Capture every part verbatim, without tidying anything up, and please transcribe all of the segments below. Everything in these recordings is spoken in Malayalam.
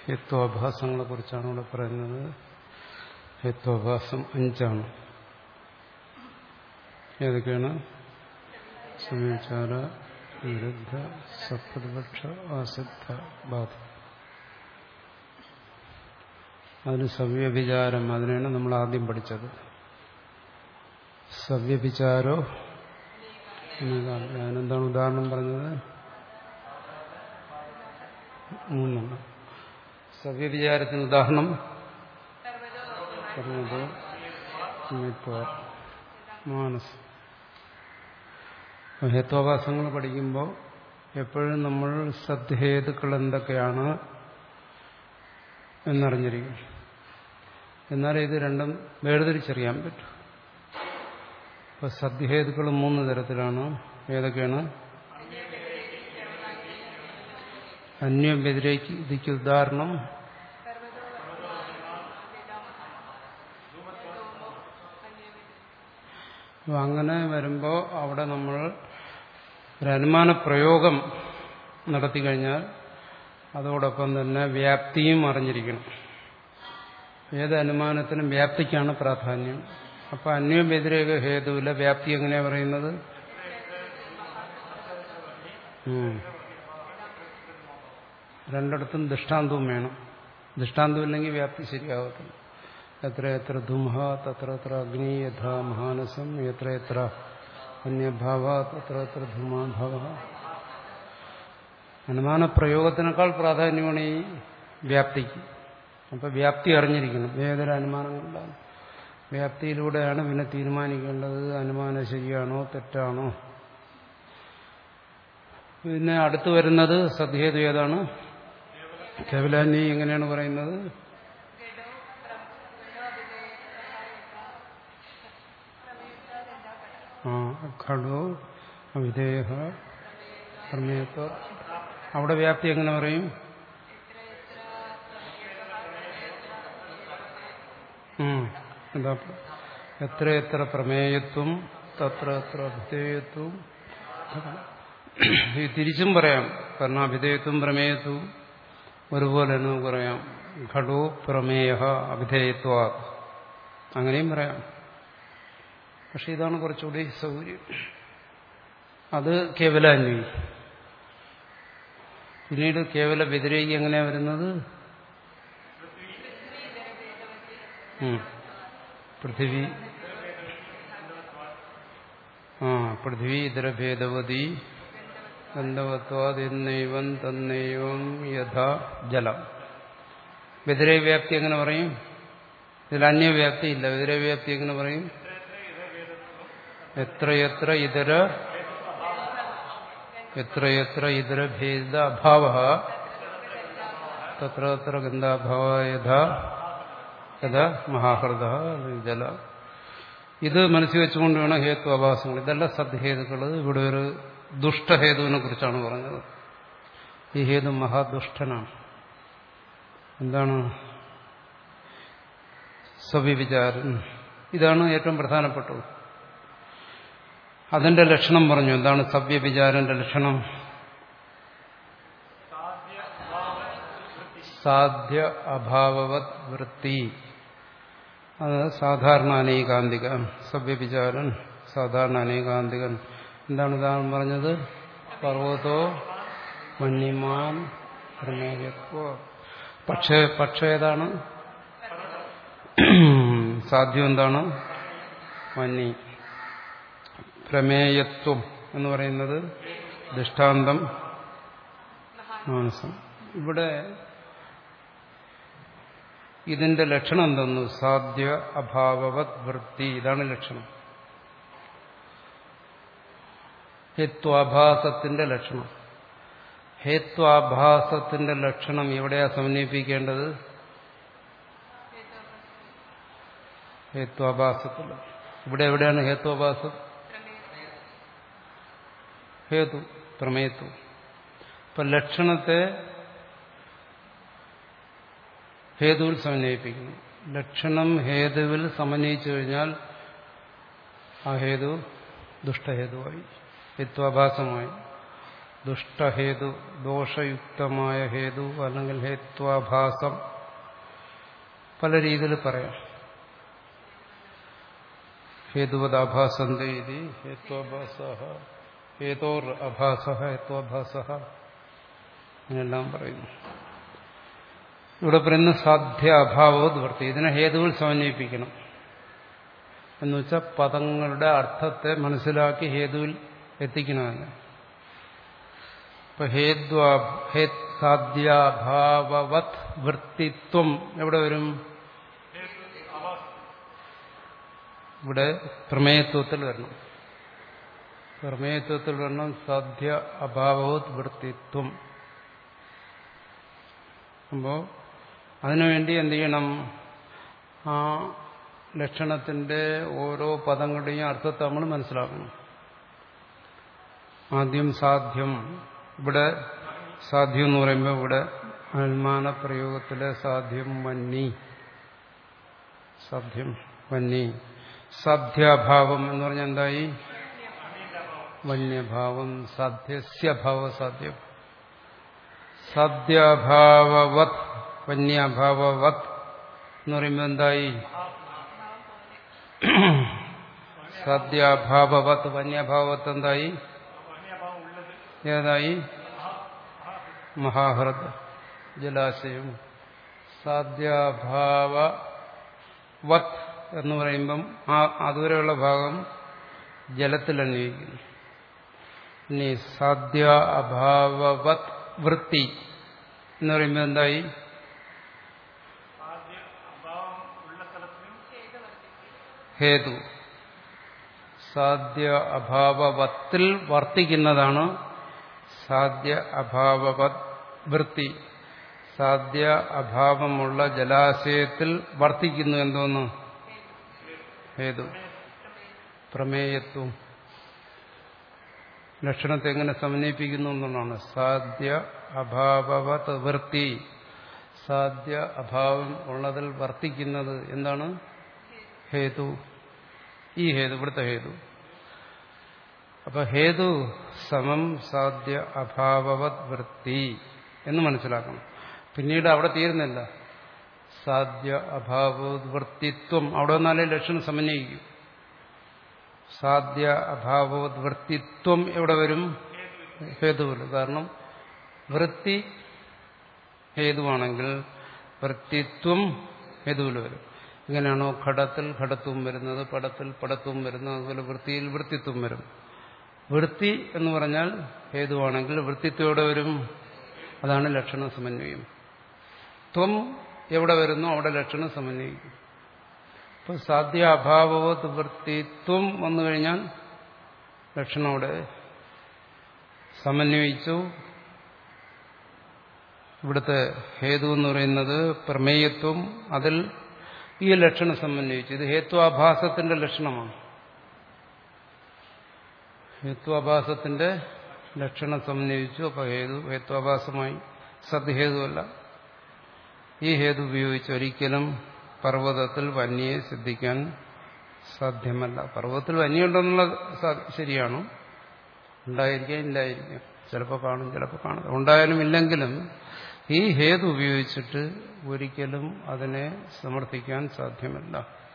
ഹേത്വാഭാസങ്ങളെ കുറിച്ചാണ് ഇവിടെ പറയുന്നത്. ഹേത്വാഭാസം അഞ്ചാണ്. ഏതൊക്കെയാണ്? സമയചാര, വിരുദ്ധ, സപ്രതിപക്ഷ, ആസിദ്ധ, ബാധ. അതിന് സവ്യഭിചാരം, അതിനാണ് നമ്മൾ ആദ്യം പഠിച്ചത്. സവ്യഭിചാരോ ഞാനെന്താണ് ഉദാഹരണം പറഞ്ഞത്? മൂന്നെണ്ണം. സവ്യഭിചാരത്തിന് ഉദാഹരണം പറഞ്ഞത് മാനസ്. ഹേത്വാഭാസങ്ങൾ പഠിക്കുമ്പോൾ എപ്പോഴും നമ്മൾ സദ്ഹേതുക്കൾ എന്തൊക്കെയാണ് എന്നറിഞ്ഞിരിക്കും. എന്നാലേ ഇത് രണ്ടും വേർതിരിച്ചറിയാൻ പറ്റും. ഇപ്പൊ സദ്ഹേതുക്കൾ മൂന്ന് തരത്തിലാണ്. ഏതൊക്കെയാണ്? അന്യം വ്യതിരേക്ക് ഉദാഹരണം അങ്ങനെ വരുമ്പോൾ അവിടെ നമ്മൾ ഒരു അനുമാന പ്രയോഗം നടത്തി കഴിഞ്ഞാൽ അതോടൊപ്പം തന്നെ വ്യാപ്തിയും അറിഞ്ഞിരിക്കണം. ഏത് അനുമാനത്തിനും വ്യാപ്തിക്കാണ് പ്രാധാന്യം. അപ്പൊ അന്യം വ്യതിരേക ഹേതുവിലെ വ്യാപ്തി എങ്ങനെയാ പറയുന്നത്? രണ്ടിടത്തും ദൃഷ്ടാന്തവും വേണം. ദൃഷ്ടാന്തം ഇല്ലെങ്കിൽ വ്യാപ്തി ശരിയാകത്തില്ല. എത്ര എത്ര ധൂമ തത്ര എത്ര അഗ്നി യഥാ മഹാനസം എത്ര എത്ര അന്യഭാവ തത്ര എത്ര ധൂമാഭാവ. അനുമാന പ്രയോഗത്തിനേക്കാൾ പ്രാധാന്യമാണ് ഈ വ്യാപ്തിക്ക്. അപ്പൊ വ്യാപ്തി അറിഞ്ഞിരിക്കണം. ഏതൊരു അനുമാനങ്ങളുണ്ടാകും വ്യാപ്തിയിലൂടെയാണ് പിന്നെ തീരുമാനിക്കേണ്ടത് അനുമാനം ശരിയാണോ തെറ്റാണോ. പിന്നെ അടുത്ത് വരുന്നത് സദ്ഹേതു ഏതാണ്? കേവലാന്യ. എങ്ങനെയാണ് പറയുന്നത്? ആ ഘടോ അവിധേയ പ്രമേയത്വ. അവിടെ വ്യാപ്തി എങ്ങനെ പറയും? എന്താ? എത്ര എത്ര പ്രമേയത്വം തത്ര എത്ര അഭിധേയത്വം. ഈ തിരിച്ചും പറയാം. കാരണം അഭിധേയത്വം പ്രമേയത്വം ഒരുപോലെ നമുക്ക് പറയാം. ഘടോ പ്രമേയ അഭിധേയത്വ അങ്ങനെയും പറയാം. പക്ഷെ ഇതാണ് കുറച്ചുകൂടി സൗകര്യം. അത് കേവലാന്വയി. പിന്നീട് കേവല വ്യതിരേകി എങ്ങനെയാ വരുന്നത്? പൃഥിവി ആ പൃഥിവി ഇതരഭേദവതി ഗന്ധവത്വാദിന്നൈവം തന്നൈവം യഥാ ജലം. വ്യതിരേക വ്യാപ്തി എങ്ങനെ പറയും? ഇതിൽ അന്യവ്യാപ്തി ഇല്ല. വ്യതിരേക വ്യാപ്തി എങ്ങനെ പറയും? എത്രയെത്ര ഇതര എത്രയെത്ര ഇതര ഭേദ അഭാവ തത്ര തത്ര ഗന്ധാഭാവ യഥാ യഥാ മഹാഹൃദ ജല. ഇത് മനസ്സിൽ വെച്ചുകൊണ്ട് വേണം ഹേത്വാഭാസങ്ങൾ. ഇതല്ല സദ്ഹേതുക്കൾ. ഇവിടെ ഒരു ദുഷ്ടഹേതുവിനെ കുറിച്ചാണ് പറഞ്ഞത്. ഈ ഹേതു മഹാദുഷ്ടനാണ്. എന്താണ്? സ്വവിചാരൻ. ഇതാണ് ഏറ്റവും പ്രധാനപ്പെട്ടത്. അതിന്റെ ലക്ഷണം പറഞ്ഞു. എന്താണ് സവ്യവിചാരന്റെ ലക്ഷണം? സാധ്യ അഭാവവത് വൃത്തി. അത് സാധാരണ അനേകാന്തികൻ. സവ്യവിചാരൻ സാധാരണ അനേകാന്തികൻ. എന്താണ് ഉദാഹരണം പറഞ്ഞത്? പർവ്വതോ മന്യമാൻ പ്രമേയത്വ. പക്ഷേ പക്ഷേ ഏതാണ്? സാധ്യം എന്താണ്? മന്നി. പ്രമേയത്വം എന്ന് പറയുന്നത് ദൃഷ്ടാന്തം മാനസം. ഇവിടെ ഇതിന്റെ ലക്ഷണം എന്തെന്ന്? സാധ്യ അഭാവവത് വൃത്തി. ഇതാണ് ലക്ഷണം. ഹേത്വാഭാസത്തിന്റെ ലക്ഷണം. ഹേത്വാഭാസത്തിന്റെ ലക്ഷണം എവിടെയാ സമന്വയിപ്പിക്കേണ്ടത്? ഹേത്വാഭാസത്തിൽ. ഇവിടെ എവിടെയാണ് ഹേത്വാഭാസം? ഹേതു പ്രമേയത്വം. ഇപ്പൊ ലക്ഷണത്തെ ഹേതുവിൽ സമന്വയിപ്പിക്കുന്നു. ലക്ഷണം ഹേതുവിൽ സമന്വയിച്ചു കഴിഞ്ഞാൽ ആ ഹേതു ദുഷ്ടഹേതുവായി, ഹേത്വാഭാസമായി. ദുഷ്ടഹേതു, ദോഷയുക്തമായ ഹേതു അല്ലെങ്കിൽ ഹേത്വാഭാസം പല രീതിയിൽ പറയാം. ഹേതുവദാഭാസന്തി ഇതി ഹേത്വാഭാസഃ, ഹേതോർ അഭാസഃ, ഹേത്വാഭാസഃ എന്നെല്ലാം പറയുന്നു. ഇവിടെ പറയുന്ന സാധ്യ അഭാവോ നിവൃത്തി. ഇതിനെ ഹേതുവിൽ സമന്വയിപ്പിക്കണം എന്നുവെച്ചാൽ പദങ്ങളുടെ അർത്ഥത്തെ മനസ്സിലാക്കി ഹേതുവിൽ എത്തിക്കണമെന്ന്. ഇപ്പൊ ഹേദ്വാ ഹേത് സാധ്യാഭാവവത് വൃത്തിത്വം എവിടെ വരും? ഇവിടെ പ്രമേയത്വത്തിൽ വരണം. പ്രമേയത്വത്തിൽ വരണം സാധ്യ അഭാവവത് വൃത്തിത്വം. അപ്പോ അതിനുവേണ്ടി എന്ത് ചെയ്യണം? ആ ലക്ഷണത്തിന്റെ ഓരോ പദങ്ങളുടെയും അർത്ഥത്തെ നമ്മൾ മനസ്സിലാക്കണം. ആദ്യം സാധ്യം. ഇവിടെ സാധ്യം എന്ന് പറയുമ്പോൾ ഇവിടെ അനുമാന പ്രയോഗത്തിലെ സാധ്യം വന്നി, സാധ്യം വന്നി. സാധ്യാഭാവം എന്ന് പറഞ്ഞാൽ എന്തായി? വന്യഭാവം. സാധ്യസ്യഭാവ സാധ്യം. സാധ്യാഭാവവത് വന്യഭാവവത് എന്ന് പറയുമ്പോൾ എന്തായി? സാധ്യാഭാവവത് വന്യഭാവവത് എന്തായി? ഏതായി? മഹാഹൃദ് ജലാശയം. സാധ്യാഭാവവത് എന്ന് പറയുമ്പം ആ അതുവരെയുള്ള ഭാഗം ജലത്തിൽ അന്വയിക്കുന്നു. ഇനി സാധ്യ അഭാവവത് വൃത്തി എന്ന് പറയുമ്പോൾ എന്തായി? ഹേതു. സാധ്യ അഭാവവത്തിൽ വർത്തിക്കുന്നതാണ് സാധ്യ അഭാവവത് വൃത്തി. സാധ്യ അഭാവമുള്ള ജലാശയത്തിൽ വർത്തിക്കുന്നു എന്തോന്ന്? ഹേതു. പ്രമേയത്വം. ലക്ഷണത്തെ എങ്ങനെ സമന്വയിപ്പിക്കുന്നു എന്നുള്ളതാണ്. സാധ്യ അഭാവവത് വൃത്തി. സാധ്യ അഭാവം ഉള്ളതിൽ വർത്തിക്കുന്നത് എന്താണ്? ഹേതു. ഈ ഹേതു, ഇവിടുത്തെ ഹേതു. അപ്പൊ ഹേതു സമം സാധ്യ അഭാവവത് വൃത്തി എന്ന് മനസ്സിലാക്കണം. പിന്നീട് അവിടെ തീരുന്നില്ല. സാധ്യ അഭാവവത് വൃത്തിത്വം അവിടെ വന്നാലേ ലക്ഷണം സമന്വയിക്കും. സാധ്യ അഭാവവത് വൃത്തിത്വം എവിടെ വരും? ഹേതുവിൽ. കാരണം വൃത്തി ഹേതുവാണെങ്കിൽ വൃത്തിത്വം ഹേതുവിൽ വരും. ഇങ്ങനെയാണോ ഘടത്തിൽ ഘടത്വം വരുന്നത്, പടത്തിൽ പടത്വം വരുന്നത്, അതുപോലെ വൃത്തിയിൽ വൃത്തിത്വം വരും. വൃത്തി എന്ന് പറഞ്ഞാൽ ഹേതുവാണെങ്കിൽ വൃത്തിത്വം എവിടെ വരും? അതാണ് ലക്ഷണ സമന്വയം. ത്വം എവിടെ വരുന്നു അവിടെ ലക്ഷണം സമന്വയിക്കും. ഇപ്പൊ സാധ്യ അഭാവവത് വൃത്തിത്വം വന്നു കഴിഞ്ഞാൽ ലക്ഷണം അവിടെ സമന്വയിച്ചു. ഇവിടുത്തെ ഹേതു എന്ന് പറയുന്നത് പ്രമേയത്വം, അതിൽ ഈ ലക്ഷണം സമന്വയിച്ചു. ഇത് ഹേത്വാഭാസത്തിന്റെ ലക്ഷണമാണ്. ഹേത്വാഭാസത്തിന്റെ ലക്ഷണം സമന്വയിച്ചു. അപ്പൊ ഹേതു ഹേത്വാഭാസമായി. സദ്ഹേതുവല്ല. ഈ ഹേതു ഉപയോഗിച്ച് ഒരിക്കലും പർവ്വതത്തിൽ വന്യയെ സിദ്ധിക്കാൻ സാധ്യമല്ല. പർവ്വതത്തിൽ വന്യുണ്ടെന്നുള്ള ശരിയാണ്. ഉണ്ടായിരിക്കാം, ഇല്ലായിരിക്കാം. ചിലപ്പോൾ കാണും, ചിലപ്പോൾ കാണും. ഉണ്ടായാലും ഇല്ലെങ്കിലും ഈ ഹേതു ഉപയോഗിച്ചിട്ട് ഒരിക്കലും അതിനെ സമർത്ഥിക്കാൻ സാധ്യമല്ല.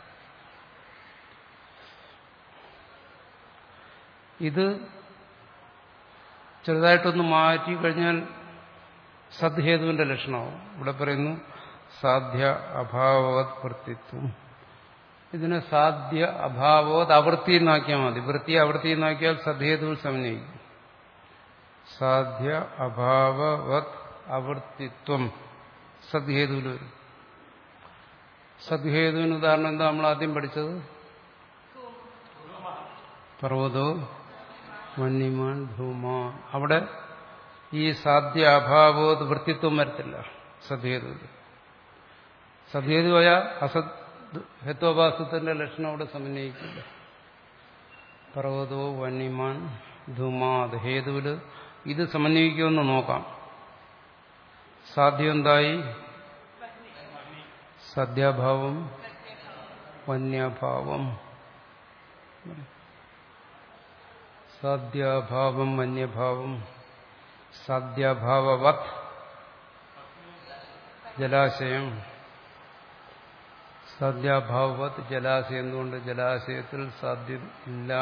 ഇത് ചെറുതായിട്ടൊന്ന് മാറ്റി കഴിഞ്ഞാൽ സദ്ഹേതുവിന്റെ ലക്ഷണമാവും. ഇവിടെ പറയുന്നു സാധ്യ അഭാവവത് വൃത്തിത്വം. ഇതിനെ സാധ്യ അഭാവവത് അവൃത്തി എന്നാക്കിയാൽ മതി. വൃത്തി അവൃത്തി എന്നാക്കിയാൽ സദ്ഹേതുവിൽ സമന്വയിക്കും. സാധ്യ അഭാവവത് അവൃത്തിത്വം സദ്ഹേതുവിൽ വരും. സദ്ഹേതുവിന് ഉദാഹരണം എന്താ നമ്മൾ ആദ്യം പഠിച്ചത്? പർവ്വതോ വന്യമാൻ ധൂമാൻ. അവിടെ ഈ സാധ്യ അഭാവവത് വൃത്തിത്വം വരത്തില്ല സദ്ഹേതുവിൽ. സദ്ഹേതുവായ അസത് ഹേത്വാഭാസത്തിന്റെ ലക്ഷണം അവിടെ സമന്വയിക്കില്ല. പർവ്വതോ വന്യമാൻ ധൂമാത് ഹേതുവില് ഇത് സമന്വയിക്കുമെന്ന് നോക്കാം. സാധ്യം എന്തായി? സദ്യാഭാവം വന്യഭാവം. സാധ്യാഭാവം വന്യഭാവം. സാധ്യാഭാവവത് ജലാശയം. സാധ്യാഭാവവത് ജലാശയം എന്തുകൊണ്ട്? ജലാശയത്തിൽ സാധ്യം ഇല്ല.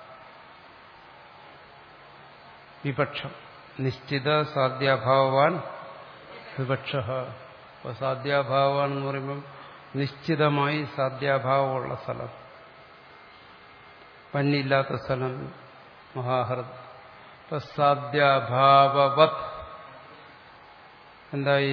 വിപക്ഷം നിശ്ചിത സാധ്യാഭാവവാൻ വിപക്ഷ. അപ്പോൾ സാധ്യാഭാവവാൻ എന്ന് പറയുമ്പം നിശ്ചിതമായി സാധ്യാഭാവമുള്ള സ്ഥലം, പന്നിയില്ലാത്ത സ്ഥലം, മഹാഹൃത്. ഇപ്പൊ സാധ്യാഭാവവത് എന്തായി?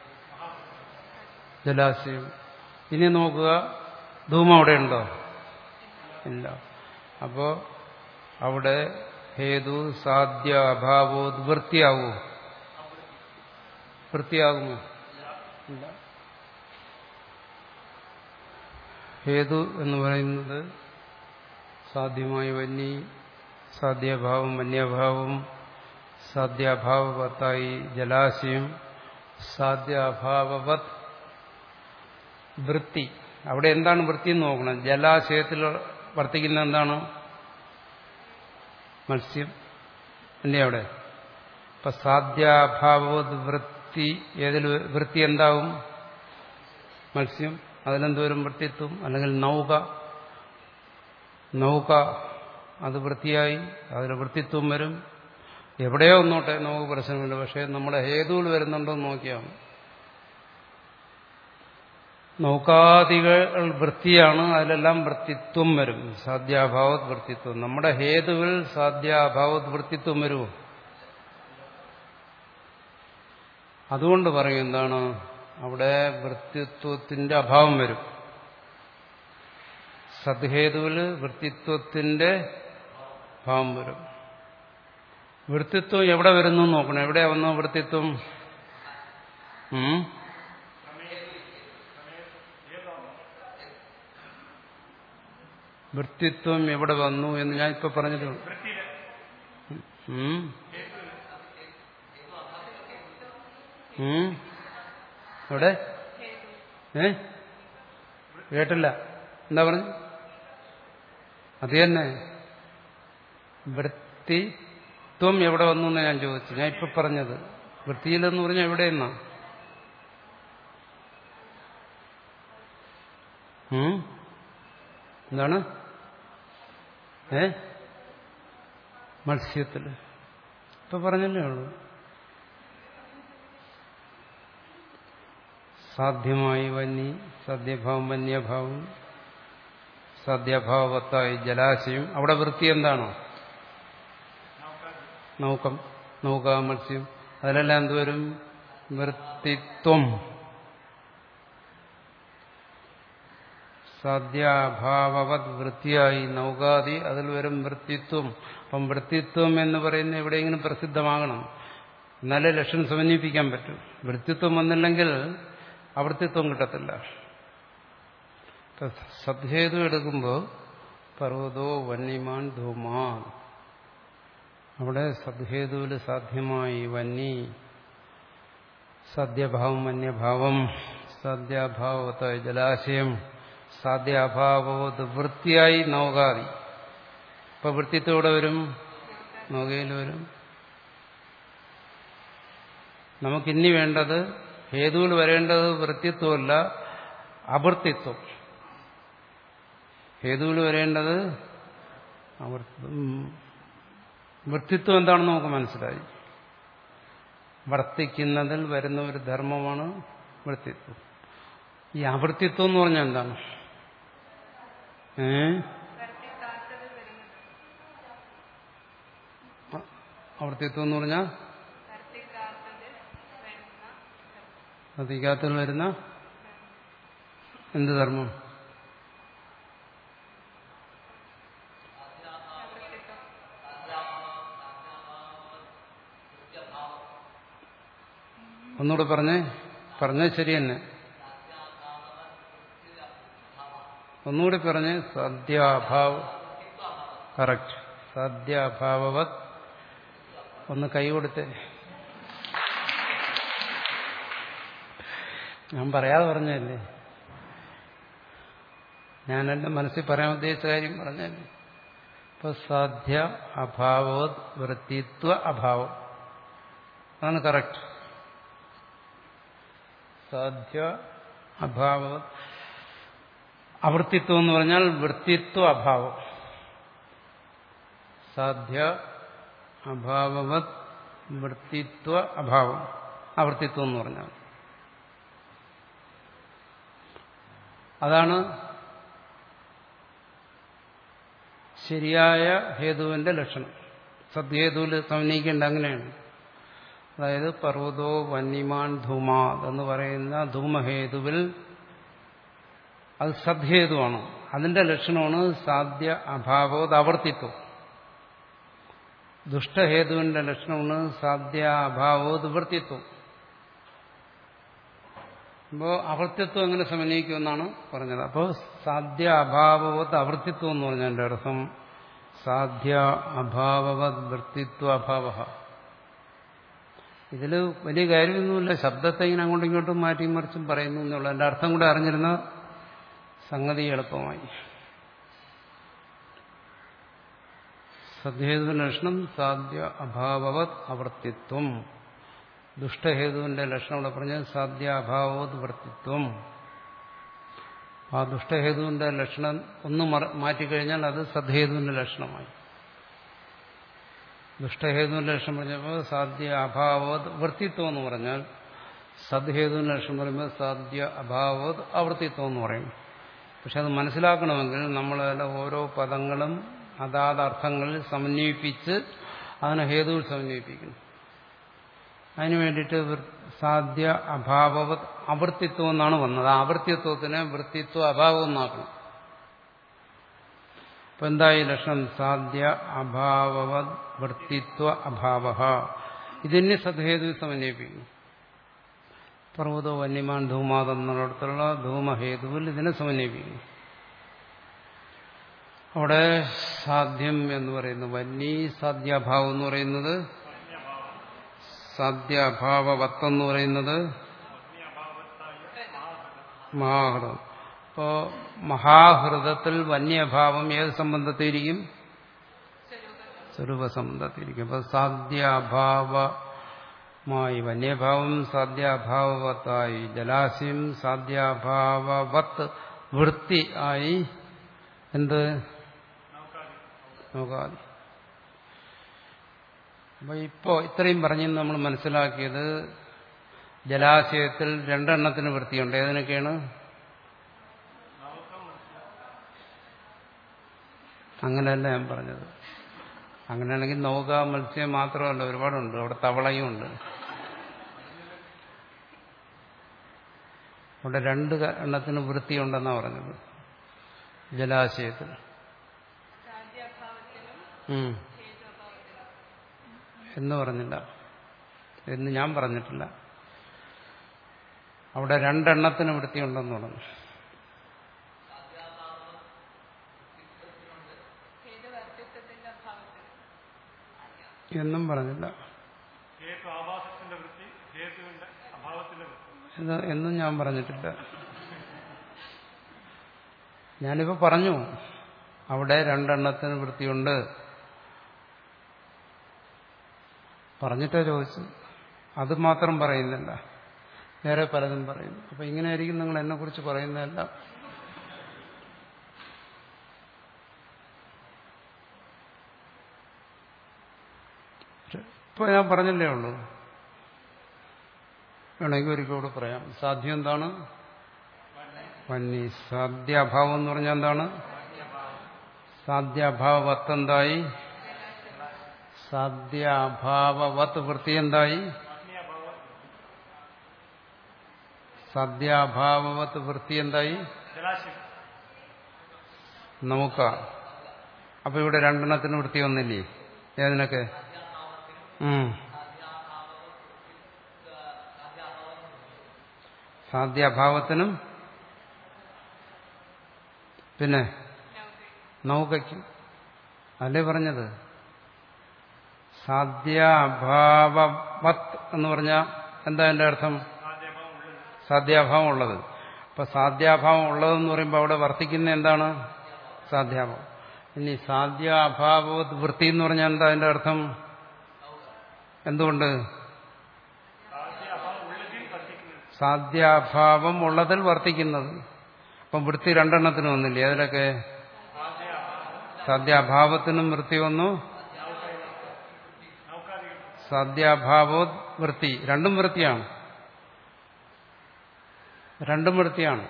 ജലാശയം. ഇനി നോക്കുക, ധൂമം അവിടെ ഉണ്ടോ? ഇല്ല. അപ്പോ അവിടെ ഹേതു സാധ്യ അഭാവോ വൃത്തിയാകുമോ? വൃത്തിയാകുമോ? ഇല്ല. ഹേതു എന്ന് പറയുന്നത് സാധ്യമായ വന്നി, സാധ്യാഭാവം വന്യാഭാവം, സാധ്യാഭാവവത്തായി ജലാശയം, സാധ്യാഭാവവത് വൃത്തി. അവിടെ എന്താണ് വൃത്തി എന്ന് നോക്കണം. ജലാശയത്തിൽ വർത്തിക്കുന്ന എന്താണ്? മത്സ്യം അല്ലേ അവിടെ? ഇപ്പൊ സാധ്യാഭാവവത് വൃത്തി, ഏതിൽ വൃത്തി എന്താവും? മത്സ്യം. അതിലെന്തോരും വൃത്തിത്വം? അല്ലെങ്കിൽ നൗക, നൗക അത് വൃത്തിയായി, അതിൽ വൃത്തിത്വം വരും. എവിടെയോ ഒന്നോട്ടെ, നമുക്ക് പ്രശ്നമില്ല. പക്ഷെ നമ്മുടെ ഹേതുവിൽ വരുന്നുണ്ടോ എന്ന് നോക്കിയാണ്. നൗകാദികൾ വൃത്തിയാണ്, അതിലെല്ലാം വൃത്തിത്വം വരും. സാധ്യാഭാവത് വൃത്തിത്വം. നമ്മുടെ ഹേതുവിൽ സാധ്യാഭാവത് വൃത്തിത്വം വരുമോ? അതുകൊണ്ട് പറയും എന്താണ്? അവിടെ വൃത്തിത്വത്തിന്റെ അഭാവം വരും. സദ്ഹേതുവിൽ വൃത്തിത്വത്തിന്റെ ഭാവം വരും. വൃത്തിത്വം എവിടെ വരുന്നു നോക്കണം. എവിടെയാ വന്നു വൃത്തിത്വം? വൃത്തിത്വം എവിടെ വന്നു എന്ന് ഞാൻ ഇപ്പൊ പറഞ്ഞത്. എവിടെ? ഏ കേട്ടില്ല. എന്താ പറഞ്ഞു? അത് തന്നെ, വൃത്തിത്വം എവിടെ വന്നു എന്ന് ഞാൻ ചോദിച്ചു. ഞാൻ ഇപ്പൊ പറഞ്ഞത് വൃത്തിയിലെന്ന് പറഞ്ഞാൽ എവിടെയെന്നാ? എന്താണ്? ഏ മത്സ്യത്തില്. ഇപ്പൊ പറഞ്ഞല്ലേ ഉള്ളൂ. സാധ്യമായി വന്നി, സാധ്യഭാവം വന്യഭാവം, സാധ്യഭാവത്തായി ജലാശയം. അവിടെ വൃത്തി എന്താണോ? നൗകം, നൗക, മത്സ്യം. അതിലെല്ലാം എന്തുവരും? വൃത്തിത്വം. സാധ്യാഭാവവത് വൃത്തിയായി നൗകാദി, അതിൽ വരും വൃത്തിത്വം. അപ്പം വൃത്തിത്വം എന്ന് പറയുന്നത് എവിടെയെങ്കിലും പ്രസിദ്ധമാകണം, എന്നാലേ ലക്ഷണം സമന്വയിപ്പിക്കാൻ പറ്റും. വൃത്തിത്വം വന്നില്ലെങ്കിൽ അവൃത്തിത്വം കിട്ടത്തില്ല. സദ്ഹേതു എടുക്കുമ്പോൾ പർവ്വതോ വന്യമാൻ ധൂമാൻ, അവിടെ സദ്ഹേതുവിൽ സാധ്യമായി വന്നി, സാധ്യഭാവം വന്യഭാവം, സാധ്യാഭാവത്തായി ജലാശയം, സാധ്യാഭാവത് വൃത്തിയായി നൗകാദി. ഇപ്പൊ വൃത്തിത്വം വരും, നൗകയിൽ വരും. നമുക്കിനി വേണ്ടത്, ഹേതുവിൽ വരേണ്ടത് വൃത്തിത്വമല്ല, അവൃത്തിത്വം. ഹേതുവിൽ വരേണ്ടത് വൃത്തിത്വം എന്താണെന്ന് നമുക്ക് മനസ്സിലായി. വർത്തിക്കുന്നതിൽ വരുന്ന ഒരു ധർമ്മമാണ് വൃത്തിത്വം. ഈ അവൃത്തിത്വം എന്ന് പറഞ്ഞാൽ എന്താണ്? ഏ അവൃത്തിത്വം എന്ന് പറഞ്ഞാൽ വർത്തിക്കാത്തിൽ വരുന്ന എന്ത് ധർമ്മം? ഒന്നുകൂടെ പറഞ്ഞേ. പറഞ്ഞത് ശരി തന്നെ. ഒന്നുകൂടി പറഞ്ഞ്. സാധ്യാഭാവ. കറക്റ്റ്. സാധ്യാഭാവവത്. ഒന്ന് കൈ കൊടുത്തേ. ഞാൻ പറയാതെ പറഞ്ഞല്ലേ, ഞാൻ എന്റെ മനസ്സിൽ പറയാൻ ഉദ്ദേശിച്ച കാര്യം പറഞ്ഞല്ലേ. ഇപ്പൊ സാധ്യ അഭാവോത് വൃത്തിത്വ അഭാവം. അതാണ് കറക്റ്റ്. സാധ്യ അഭാവ അവൃത്തിത്വം എന്ന് പറഞ്ഞാൽ വൃത്തിത്വ അഭാവം. സാധ്യ അഭാവവത് വൃത്തിത്വ അഭാവം, അവൃത്തിത്വം എന്ന് പറഞ്ഞാൽ അതാണ് ശരിയായ ഹേതുവിന്റെ ലക്ഷണം. സദ്ഹേതുവിൽ സമന്വയിക്കേണ്ട അങ്ങനെയാണ്. അതായത് പർവ്വതോ വന്യമാൻ ധൂമാത് എന്ന് പറയുന്ന ധൂമഹേതുവിൽ അത് സദ്ഹേതുവാണ്. അതിന്റെ ലക്ഷണമാണ് സാധ്യ അഭാവോത് അവർത്തിത്വം. ദുഷ്ടഹേതുവിന്റെ ലക്ഷണമാണ് സാധ്യ അഭാവോത് വൃത്തിത്വം. അപ്പോൾ അവർത്തിത്വം എങ്ങനെ സമന്വയിക്കുമെന്നാണ് പറഞ്ഞത്. അപ്പോൾ സാധ്യ അഭാവവത് അവർത്തിത്വം എന്ന് പറഞ്ഞതിന്റെ അർത്ഥം സാധ്യ അഭാവവത് വൃത്തിത്വ അഭാവ. ഇതിൽ വലിയ കാര്യമൊന്നുമില്ല, ശബ്ദത്തെ ഇങ്ങനെ അങ്ങോട്ടും ഇങ്ങോട്ടും മാറ്റി മറിച്ചും പറയുന്നു എന്നുള്ള അതിന്റെ അർത്ഥം കൂടെ അറിഞ്ഞിരുന്ന സംഗതി എളുപ്പമായി. സദ്ഹേതുവിന്റെ ലക്ഷണം സാധ്യ അഭാവവത് അവർത്തിത്വം. ദുഷ്ടഹേതുവിന്റെ ലക്ഷണം ഇവിടെ പറഞ്ഞത് സാധ്യ അഭാവവത് വൃത്തിത്വം. ആ ദുഷ്ടഹേതുവിന്റെ ലക്ഷണം ഒന്ന് മാറ്റിക്കഴിഞ്ഞാൽ അത് സദ്ഹേതുവിന്റെ ലക്ഷണമായി. ദുഷ്ടഹേതുവിന്റെ ലക്ഷണം പറഞ്ഞപ്പോൾ സാധ്യ അഭാവവത് വൃത്തിത്വം എന്ന് പറഞ്ഞാൽ സദ്ഹേതുവിന്റെ ലക്ഷണം പറയുമ്പോൾ സാധ്യ അഭാവവത് അവർത്തിത്വം എന്ന് പറയും. പക്ഷെ അത് മനസ്സിലാക്കണമെങ്കിൽ നമ്മളതിലെ ഓരോ പദങ്ങളും അതാത് അർത്ഥങ്ങളിൽ സമന്വയിപ്പിച്ച് അതിനെ ഹേതുവിൽ സമന്വയിപ്പിക്കുന്നു. അതിനു വേണ്ടിയിട്ട് സാധ്യ അഭാവവത് അവർത്തിത്വം എന്നാണ് വന്നത്. ആ അവർത്തിത്വത്തിനെ വൃത്തിത്വ അഭാവം എന്നാക്കണം. അപ്പൊ എന്തായി ലക്ഷണം? സാധ്യ അഭാവവത് വൃത്തിത്വ അഭാവ. ഇതിനെ സദ്ഹേതുവിൽ സമന്വയിപ്പിക്കുന്നു. പർവ്വതോ വന്യമാൻ ധൂമാത് എന്നിടത്തുള്ള ധൂമഹേതുവിൽ ഇതിനെ സമന്വയിപ്പിക്കുന്നു. അവിടെ സാധ്യം എന്ന് പറയുന്നത് വന്യ, സാധ്യാഭാവം എന്ന് പറയുന്നത് സാധ്യാഭാവവത്ത് എന്ന് പറയുന്നത് മഹാഹൃതം. അപ്പോ മഹാഹൃതത്തിൽ വന്യഭാവം ഏത് സംബന്ധത്തിരിക്കും? സ്വരൂപസംബന്ധത്തിരിക്കും. അപ്പൊ സാധ്യാഭാവമായി വന്യഭാവം, സാധ്യാഭാവവത്തായി ജലാശയം, സാധ്യാഭാവവത്ത് വൃത്തി ആയി എന്ത്? നോക്കാതെ. അപ്പൊ ഇപ്പോ ഇത്രയും പറഞ്ഞ് നമ്മൾ മനസ്സിലാക്കിയത് ജലാശയത്തിൽ രണ്ടെണ്ണത്തിന് വൃത്തിയുണ്ട്. ഏതിനൊക്കെയാണ്? അങ്ങനെയല്ല ഞാൻ പറഞ്ഞത്. അങ്ങനെയാണെങ്കിൽ നൗക, മത്സ്യം മാത്രമല്ല, ഒരുപാടുണ്ട്. അവിടെ തവളയും ഉണ്ട്. അവിടെ രണ്ട് എണ്ണത്തിന് വൃത്തിയുണ്ടെന്നാണ് പറഞ്ഞത് ജലാശയത്തിൽ. എന്ന് പറഞ്ഞില്ല, എന്ന് ഞാൻ പറഞ്ഞിട്ടില്ല. അവിടെ രണ്ടെണ്ണത്തിന് വൃത്തിയുണ്ടെന്ന് പറഞ്ഞു. എന്നും പറഞ്ഞില്ല, എന്നും ഞാൻ പറഞ്ഞിട്ടില്ല. ഞാനിപ്പോ പറഞ്ഞു അവിടെ രണ്ടെണ്ണത്തിന് വൃത്തിയുണ്ട് പറഞ്ഞിട്ടാ ചോദിച്ചു. അത് മാത്രം പറയുന്നില്ല, വേറെ പലതും പറയുന്നു. അപ്പൊ ഇങ്ങനെയായിരിക്കും നിങ്ങൾ എന്നെ കുറിച്ച് പറയുന്നതല്ല. ഇപ്പൊ ഞാൻ പറഞ്ഞല്ലേ ഉള്ളൂ. വേണമെങ്കിൽ ഒരിക്കൽ കൂടെ പറയാം. സാധ്യം എന്താണ്? വന്നി. സാധ്യാഭാവം എന്ന് പറഞ്ഞാൽ എന്താണ്? സാധ്യാഭാവവത്ത് എന്തായി? സാധ്യാഭാവവത്ത് വൃത്തി എന്തായി? സാധ്യാഭാവവത്ത് വൃത്തി എന്തായി? നോക്ക. അപ്പൊ ഇവിടെ രണ്ടെണ്ണത്തിന് വൃത്തി വന്നില്ലേ? ഏതിനൊക്കെ? സാധ്യാഭാവത്തിനും പിന്നെ നൗകയ്ക്കും അല്ലേ പറഞ്ഞത്? സാധ്യാഭാവവത് എന്ന് പറഞ്ഞാൽ എന്താ എന്റെ അർത്ഥം? സാധ്യാഭാവം ഉള്ളത്. അപ്പൊ സാധ്യാഭാവം ഉള്ളതെന്ന് പറയുമ്പോൾ അവിടെ വർത്തിക്കുന്ന എന്താണ്? സാധ്യാഭാവം. ഇനി സാധ്യാഭാവവത് വൃത്തി എന്ന് പറഞ്ഞാൽ എന്താ എന്റെ അർത്ഥം? എന്തുകൊണ്ട്? സാധ്യാഭാവം ഉള്ളതിൽ വർത്തിക്കുന്നത്. അപ്പം വൃത്തി രണ്ടെണ്ണത്തിന് വന്നില്ലേ? അതിലൊക്കെ സാധ്യാഭാവത്തിനും വൃത്തി വന്നു, സാധ്യാഭാവോ വൃത്തി, രണ്ടും വൃത്തിയാണ്, രണ്ടും വൃത്തിയാണ്.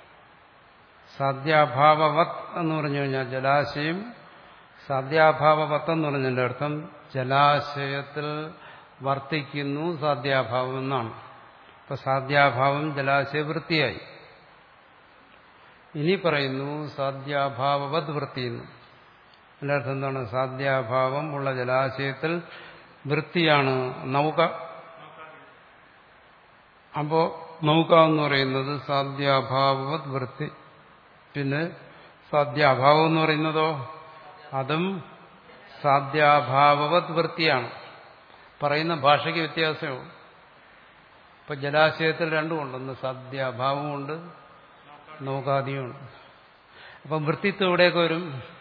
സാധ്യാഭാവവത് എന്ന് പറഞ്ഞു കഴിഞ്ഞാൽ ജലാശയം സാധ്യാഭാവവത്ത് എന്ന് പറഞ്ഞതിന്റെ അർത്ഥം ജലാശയത്തിൽ വർത്തിക്കുന്നു സാധ്യാഭാവം എന്നാണ്. അപ്പൊ സാധ്യാഭാവം ജലാശയ വൃത്തിയായി. ഇനി പറയുന്നു സാധ്യാഭാവവത് വൃത്തിയെന്ന്. അതിന്റെ അർത്ഥം എന്താണ്? സാധ്യാഭാവം ഉള്ള ജലാശയത്തിൽ വൃത്തിയാണ് നൗക. അപ്പോ നൗക എന്ന് പറയുന്നത് സാധ്യാഭാവവത് വൃത്തി. പിന്നെ സാധ്യാഭാവം എന്ന് പറയുന്നതോ അതും സാധ്യാഭാവവത് വൃത്തിയാണ്. പറയുന്ന ഭാഷയ്ക്ക് വ്യത്യാസമോ? ഇപ്പൊ ജലാശയത്തിൽ രണ്ടുമുണ്ട്, ഒന്ന് സാധ്യാഭാവമുണ്ട്, നൗകാദിയുമുണ്ട്. അപ്പം വൃത്തിത്വം എവിടെയൊക്കെ വരും?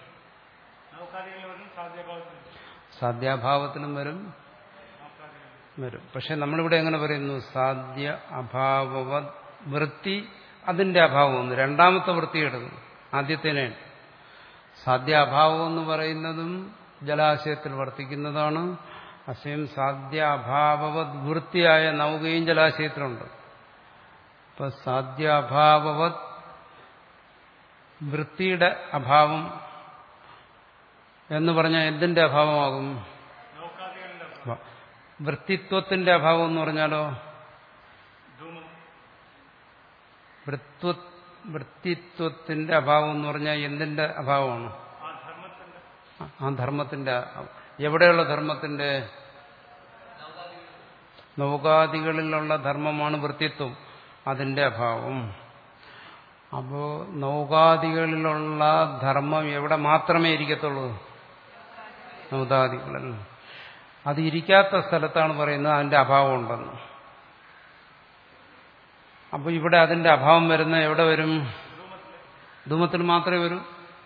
സാധ്യാഭാവത്തിനും വരും വരും പക്ഷെ നമ്മളിവിടെ എങ്ങനെ പറയുന്നു? സാധ്യ അഭാവവത് വൃത്തി, അതിന്റെ അഭാവം ഒന്ന്, രണ്ടാമത്തെ വൃത്തി എടുക്കുന്നു. ആദ്യത്തേനെ സാധ്യാഭാവം എന്ന് പറയുന്നതും ജലാശയത്തിൽ വർത്തിക്കുന്നതാണ്. അസയം സാധ്യാഭാവവത് വൃത്തിയായ നൗകയും ജലാശയത്തിലുണ്ട്. ഇപ്പൊ സാധ്യാഭാവവത് വൃത്തിയുടെ അഭാവം എന്ന് പറഞ്ഞാൽ എന്തിന്റെ അഭാവമാകും? വൃത്തിത്വത്തിന്റെ അഭാവം എന്ന് പറഞ്ഞാലോ വൃത്തിത്വത്തിന്റെ അഭാവം എന്ന് പറഞ്ഞാൽ എന്തിന്റെ അഭാവമാണ്? ആ ധർമ്മത്തിന്റെ. എവിടെയുള്ള ധർമ്മത്തിന്റെ? നൗകാദികളിലുള്ള ധർമ്മമാണ് വൃത്തിത്വം, അതിന്റെ അഭാവം. അപ്പോ നൗകാദികളിലുള്ള ധർമ്മം എവിടെ മാത്രമേ ഇരിക്കത്തുള്ളൂ? നൗകാദികളിൽ. അത് ഇരിക്കാത്ത സ്ഥലത്താണ് പറയുന്നത് അതിന്റെ അഭാവം ഉണ്ടെന്ന്. അപ്പൊ ഇവിടെ അതിന്റെ അഭാവം വരുന്ന എവിടെ വരും? ധൂമത്തിൽ മാത്രമേ വരൂ.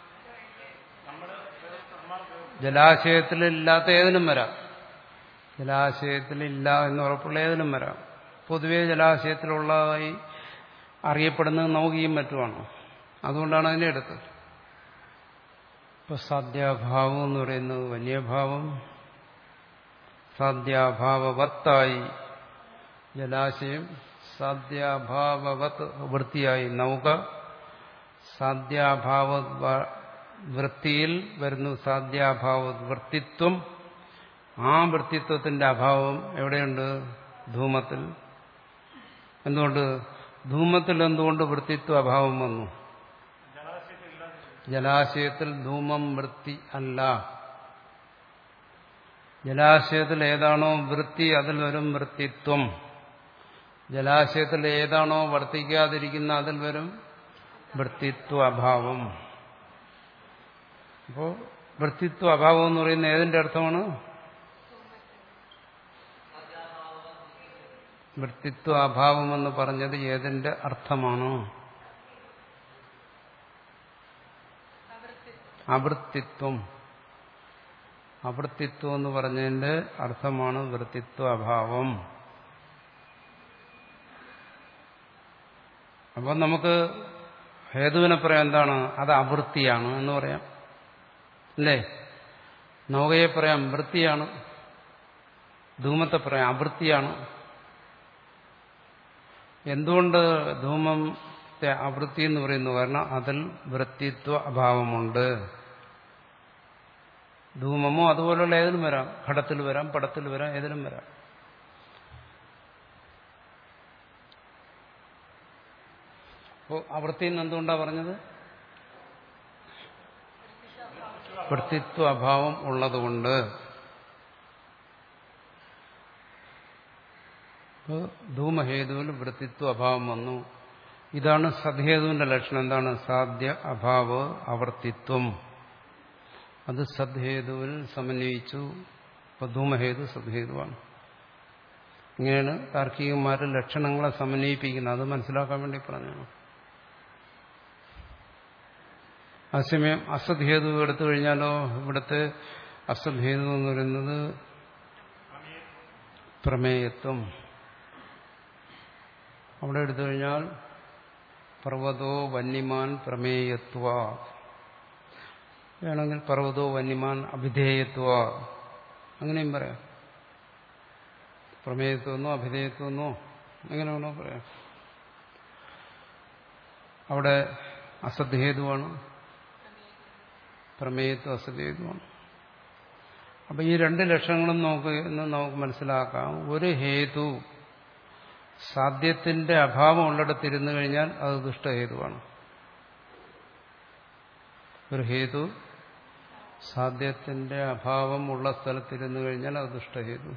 ജലാശയത്തിലില്ലാത്ത ഏതിനും വരാം. ജലാശയത്തിലില്ല എന്ന് ഉറപ്പുള്ള ഏതിനും വരാം. പൊതുവെ ജലാശയത്തിലുള്ളതായി അറിയപ്പെടുന്നത് നൗകിയും മറ്റുമാണ്. അതുകൊണ്ടാണ് അതിനെ എടുത്തത്. ഇപ്പൊ സാധ്യാഭാവം എന്ന് പറയുന്നത് വലിയ ഭാവം. സാധ്യാഭാവവത്തായി ജലാശയം, സാധ്യാഭാവവത് വൃത്തിയായി നൗക, സാധ്യാഭാവ വൃത്തിയിൽ വരുന്നു സാധ്യാഭാവ വൃത്തിത്വം. ആ വൃത്തിത്വത്തിന്റെ അഭാവം എവിടെയുണ്ട്? ധൂമത്തിൽ. എന്തുകൊണ്ട്? ധൂമത്തിൽ എന്തുകൊണ്ട് വൃത്തിത്വ അഭാവം വന്നു? ജലാശയത്തിൽ ധൂമം വൃത്തി അല്ല. ജലാശയത്തിൽ ഏതാണോ വൃത്തി അതിൽ വരും വൃത്തിത്വം. ജലാശയത്തിൽ ഏതാണോ വർത്തിക്കാതിരിക്കുന്ന അതിൽ വരും വൃത്തിത്വ അഭാവം. അപ്പോ വൃത്തിത്വ അഭാവം എന്ന് പറയുന്ന ഏതിന്റെ അർത്ഥമാണ്? വൃത്തിത്വ അഭാവം എന്ന് പറഞ്ഞത് ഏതിന്റെ അർത്ഥമാണ്? അവൃത്തിത്വം. അവൃത്തിത്വം എന്ന് പറഞ്ഞതിന്റെ അർത്ഥമാണ് വൃത്തിത്വ അഭാവം. അപ്പം നമുക്ക് ഹേതുവിനെ പറയാം എന്താണ്? അത് അവൃത്തിയാണ് എന്ന് പറയാം, അല്ലേ? നൗകയെ പറയാം വൃത്തിയാണ്, ധൂമത്തെ പറയാം അവൃത്തിയാണ്. എന്തുകൊണ്ട് ധൂമത്തെ അവൃത്തി എന്ന് പറയുന്നു? കാരണം അതിൽ വൃത്തിത്വ അഭാവമുണ്ട്. ധൂമമോ അതുപോലുള്ള ഏതിനും വരാം, ഘടത്തിൽ വരാം, പടത്തിൽ വരാം, ഏതിനും വരാം. അപ്പോൾ അവൃത്തി എന്ന് എന്തുകൊണ്ടാണ് പറഞ്ഞത്? വൃത്തിത്വ അഭാവം ഉള്ളതുകൊണ്ട്. ധൂമഹേതുവിൽ വൃത്തിത്വ അഭാവം വന്നു. ഇതാണ് സദ്ഹേതുവിന്റെ ലക്ഷണം. എന്താണ്? സാധ്യ അഭാവ അവർത്തിത്വം. അത് സദ്ഹേതുവിൽ സമന്വയിച്ചു. അപ്പൊ ധൂമഹേതു സദ്ഹേതുവാണ്. ഇങ്ങനെയാണ് താർക്കികന്മാർ ലക്ഷണങ്ങളെ സമന്വയിപ്പിക്കുന്നത്. അത് മനസ്സിലാക്കാൻ വേണ്ടി പറഞ്ഞു. അതേസമയം അസദ്ഹേതു എടുത്തു കഴിഞ്ഞാലോ, ഇവിടുത്തെ അസദ്ഹേതു എന്ന് പറയുന്നത് പ്രമേയത്വം. അവിടെ എടുത്തു കഴിഞ്ഞാൽ പർവ്വതോ വന്യമാൻ പ്രമേയത്വ, വേണമെങ്കിൽ പർവ്വതോ വന്യമാൻ അഭിധേയത്വ, അങ്ങനെയും പറയാം. പ്രമേയത്വമെന്നോ അഭിധേയത്വമെന്നോ എങ്ങനെ വേണോ പറയാം. അവിടെ അസദ്ഹേതുവാണ്, പ്രമേയത്വം അസദ്ഹേതുവാണ്. അപ്പൊ ഈ രണ്ട് ലക്ഷണങ്ങളും നമുക്ക് എന്ന് നമുക്ക് മനസ്സിലാക്കാം. ഒരു ഹേതു സാധ്യത്തിന്റെ അഭാവം ഉള്ളിടത്തിരുന്നു കഴിഞ്ഞാൽ അത് ദുഷ്ടഹേതുവാണ്. ഒരു ഹേതു സാധ്യത്തിന്റെ അഭാവം ഉള്ള സ്ഥലത്തിരുന്നു കഴിഞ്ഞാൽ അത് ദുഷ്ടഹേതു.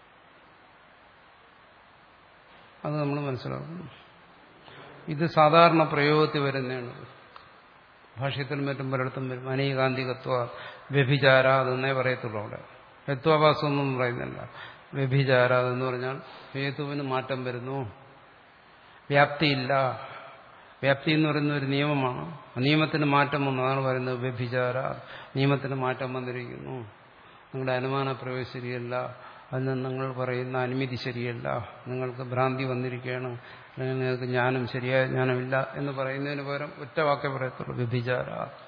അത് നമ്മൾ മനസ്സിലാക്കുന്നു. ഇത് സാധാരണ പ്രയോഗത്തിൽ വരുന്നതാണ്. ഭാഷ്യത്തിലും മറ്റും പലയിടത്തും വരും. അനേകാന്തികത്വ വ്യഭിചാര അതെന്നേ പറയത്തുള്ളൂ. അവിടെ ഹേത്വാഭാസം ഒന്നും പറയുന്നില്ല. വ്യഭിചാര അതെന്ന് പറഞ്ഞാൽ ഹേതുവിന് മാറ്റം വരുന്നു, വ്യാപ്തിയില്ല. വ്യാപ്തി എന്ന് പറയുന്ന ഒരു നിയമമാണ്. നിയമത്തിന് മാറ്റം വന്നു, അതാണ് പറയുന്നത് വ്യഭിചാര. നിയമത്തിന് മാറ്റം വന്നിരിക്കുന്നു, നിങ്ങളുടെ അനുമാന പ്രയോഗം ശരിയല്ല, അതിന് നിങ്ങൾ പറയുന്ന അനുമതി ശരിയല്ല, നിങ്ങൾക്ക് ഭ്രാന്തി വന്നിരിക്കുകയാണ്, അല്ലെങ്കിൽ നിങ്ങൾക്ക് ജ്ഞാനം ശരിയായ ജ്ഞാനമില്ല എന്ന് പറയുന്നതിന് പകരം ഒറ്റ വാക്കേ പറയത്തുള്ളൂ, വ്യഭിചാര.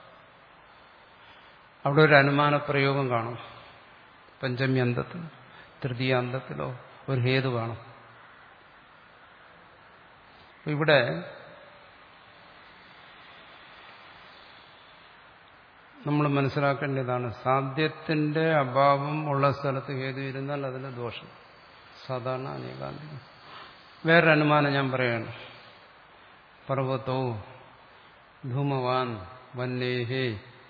അവിടെ ഒരു അനുമാന പ്രയോഗം കാണും. പഞ്ചമി അന്തത്തിൽ തൃതീയ അന്തത്തിലോ ഒരു ഹേതു കാണും. ഇവിടെ നമ്മൾ മനസ്സിലാക്കേണ്ടതാണ്, സാധ്യത്തിന്റെ അഭാവം ഉള്ള സ്ഥലത്ത് ഹേതു ഇരുന്നാൽ അതിന് ദോഷം. സാധാരണ അനേകാന്തികം. വേറൊരു അനുമാനം ഞാൻ പറയാണ്. പർവ്വതോ ധൂമവാൻ വന്നേഹേ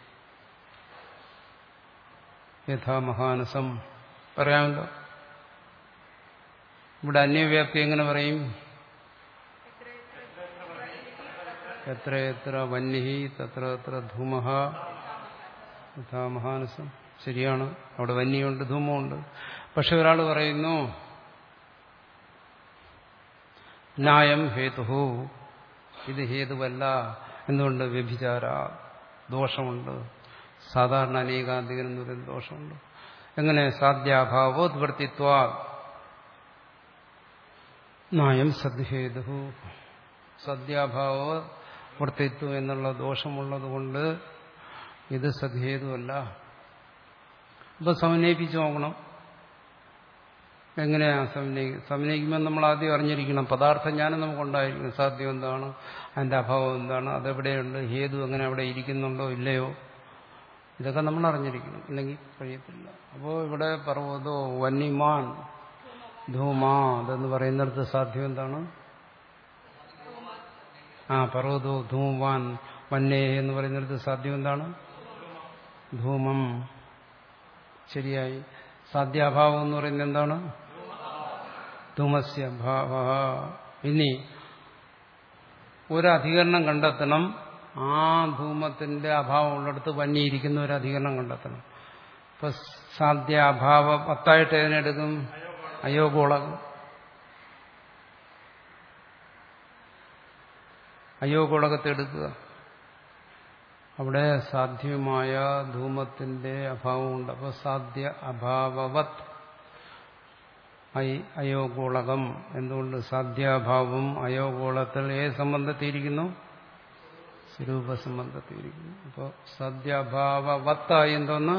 യഥാ മഹാനസം പറയാമല്ലോ. ഇവിടെ അന്യവ്യാപ്തി എങ്ങനെ പറയും? എത്ര എത്ര വന്യഹി തത്ര എത്ര ധൂമഹ യഥാ മഹാനസം. ശരിയാണ്, അവിടെ വന്യമുണ്ട്, ധൂമമുണ്ട്. പക്ഷെ ഒരാൾ പറയുന്നു ന്യായം ഹേതുഹു, ഇത് ഹേതുവല്ല. എന്തുകൊണ്ട്? വ്യഭിചാര, ദോഷമുണ്ട്. സാധാരണ അനേകാന്തികൻ എന്ന് പറയുന്ന ദോഷമുണ്ട്. എങ്ങനെ? സാധ്യാഭാവോദ്വർത്തിത്വ ന്യായം സദ്ഹേതു. സദ്യാഭാവ വർത്തിത്വം എന്നുള്ള ദോഷമുള്ളത് കൊണ്ട് ഇത് സദ്ഹേതുവല്ല. അപ്പൊ സമന്വയിപ്പിച്ച് നോക്കണം. എങ്ങനെയാ സമന്വയിക്കും? സമന്വയിക്കുമ്പോൾ നമ്മൾ ആദ്യം അറിഞ്ഞിരിക്കണം പദാർത്ഥ ജ്ഞാനം നമുക്കുണ്ടായിരിക്കണം. സാധ്യം എന്താണ്, അതിന്റെ അഭാവം എന്താണ്, അതെവിടെയുണ്ട്, ഹേതു എങ്ങനെ അവിടെ ഇരിക്കുന്നുണ്ടോ ഇല്ലയോ, ഇതൊക്കെ നമ്മൾ അറിഞ്ഞിരിക്കണം. ഇല്ലെങ്കിൽ കഴിയത്തില്ല. അപ്പോൾ ഇവിടെ പർവ്വതോ വന്യമാൻ ധൂമാ അതെന്ന് പറയുന്നിടത്ത് സാധ്യം എന്താണ്? ആ പർവ്വതോ ധൂമാൻ വന്യേ എന്ന് പറയുന്നിടത്ത് സാധ്യം എന്താണ്? ധൂമം. ശരിയായി. സാധ്യാഭാവം എന്ന് പറയുന്നത് എന്താണ്? ധൂമസ്യ ഭാവ. ഇനി ഒരു അധികരണം കണ്ടെത്തണം. ആ ധൂമത്തിന്റെ അഭാവം ഉള്ളിടത്ത് വന്യയിരിക്കുന്ന ഒരു അധികരണം കണ്ടെത്തണം. ഇപ്പൊ സാധ്യാഭാവ പത്തായിട്ട് ഏതിനെടുക്കും? അയോഗോളകം. അയോഗോളകത്തെ എടുക്കുക. അവിടെ സാധ്യമായ ധൂമത്തിന്റെ അഭാവമുണ്ട്. അപ്പോൾ സാധ്യ അഭാവവത് അയോഗോളകം. എന്തുകൊണ്ട്? സാധ്യാഭാവം അയോഗോളത്തിൽ ഏത് സംബന്ധത്തിയിരിക്കുന്നു? സ്വരൂപസംബന്ധത്തിയിരിക്കുന്നു. അപ്പോൾ സാധ്യാഭാവവത്തായി എന്തോന്ന്?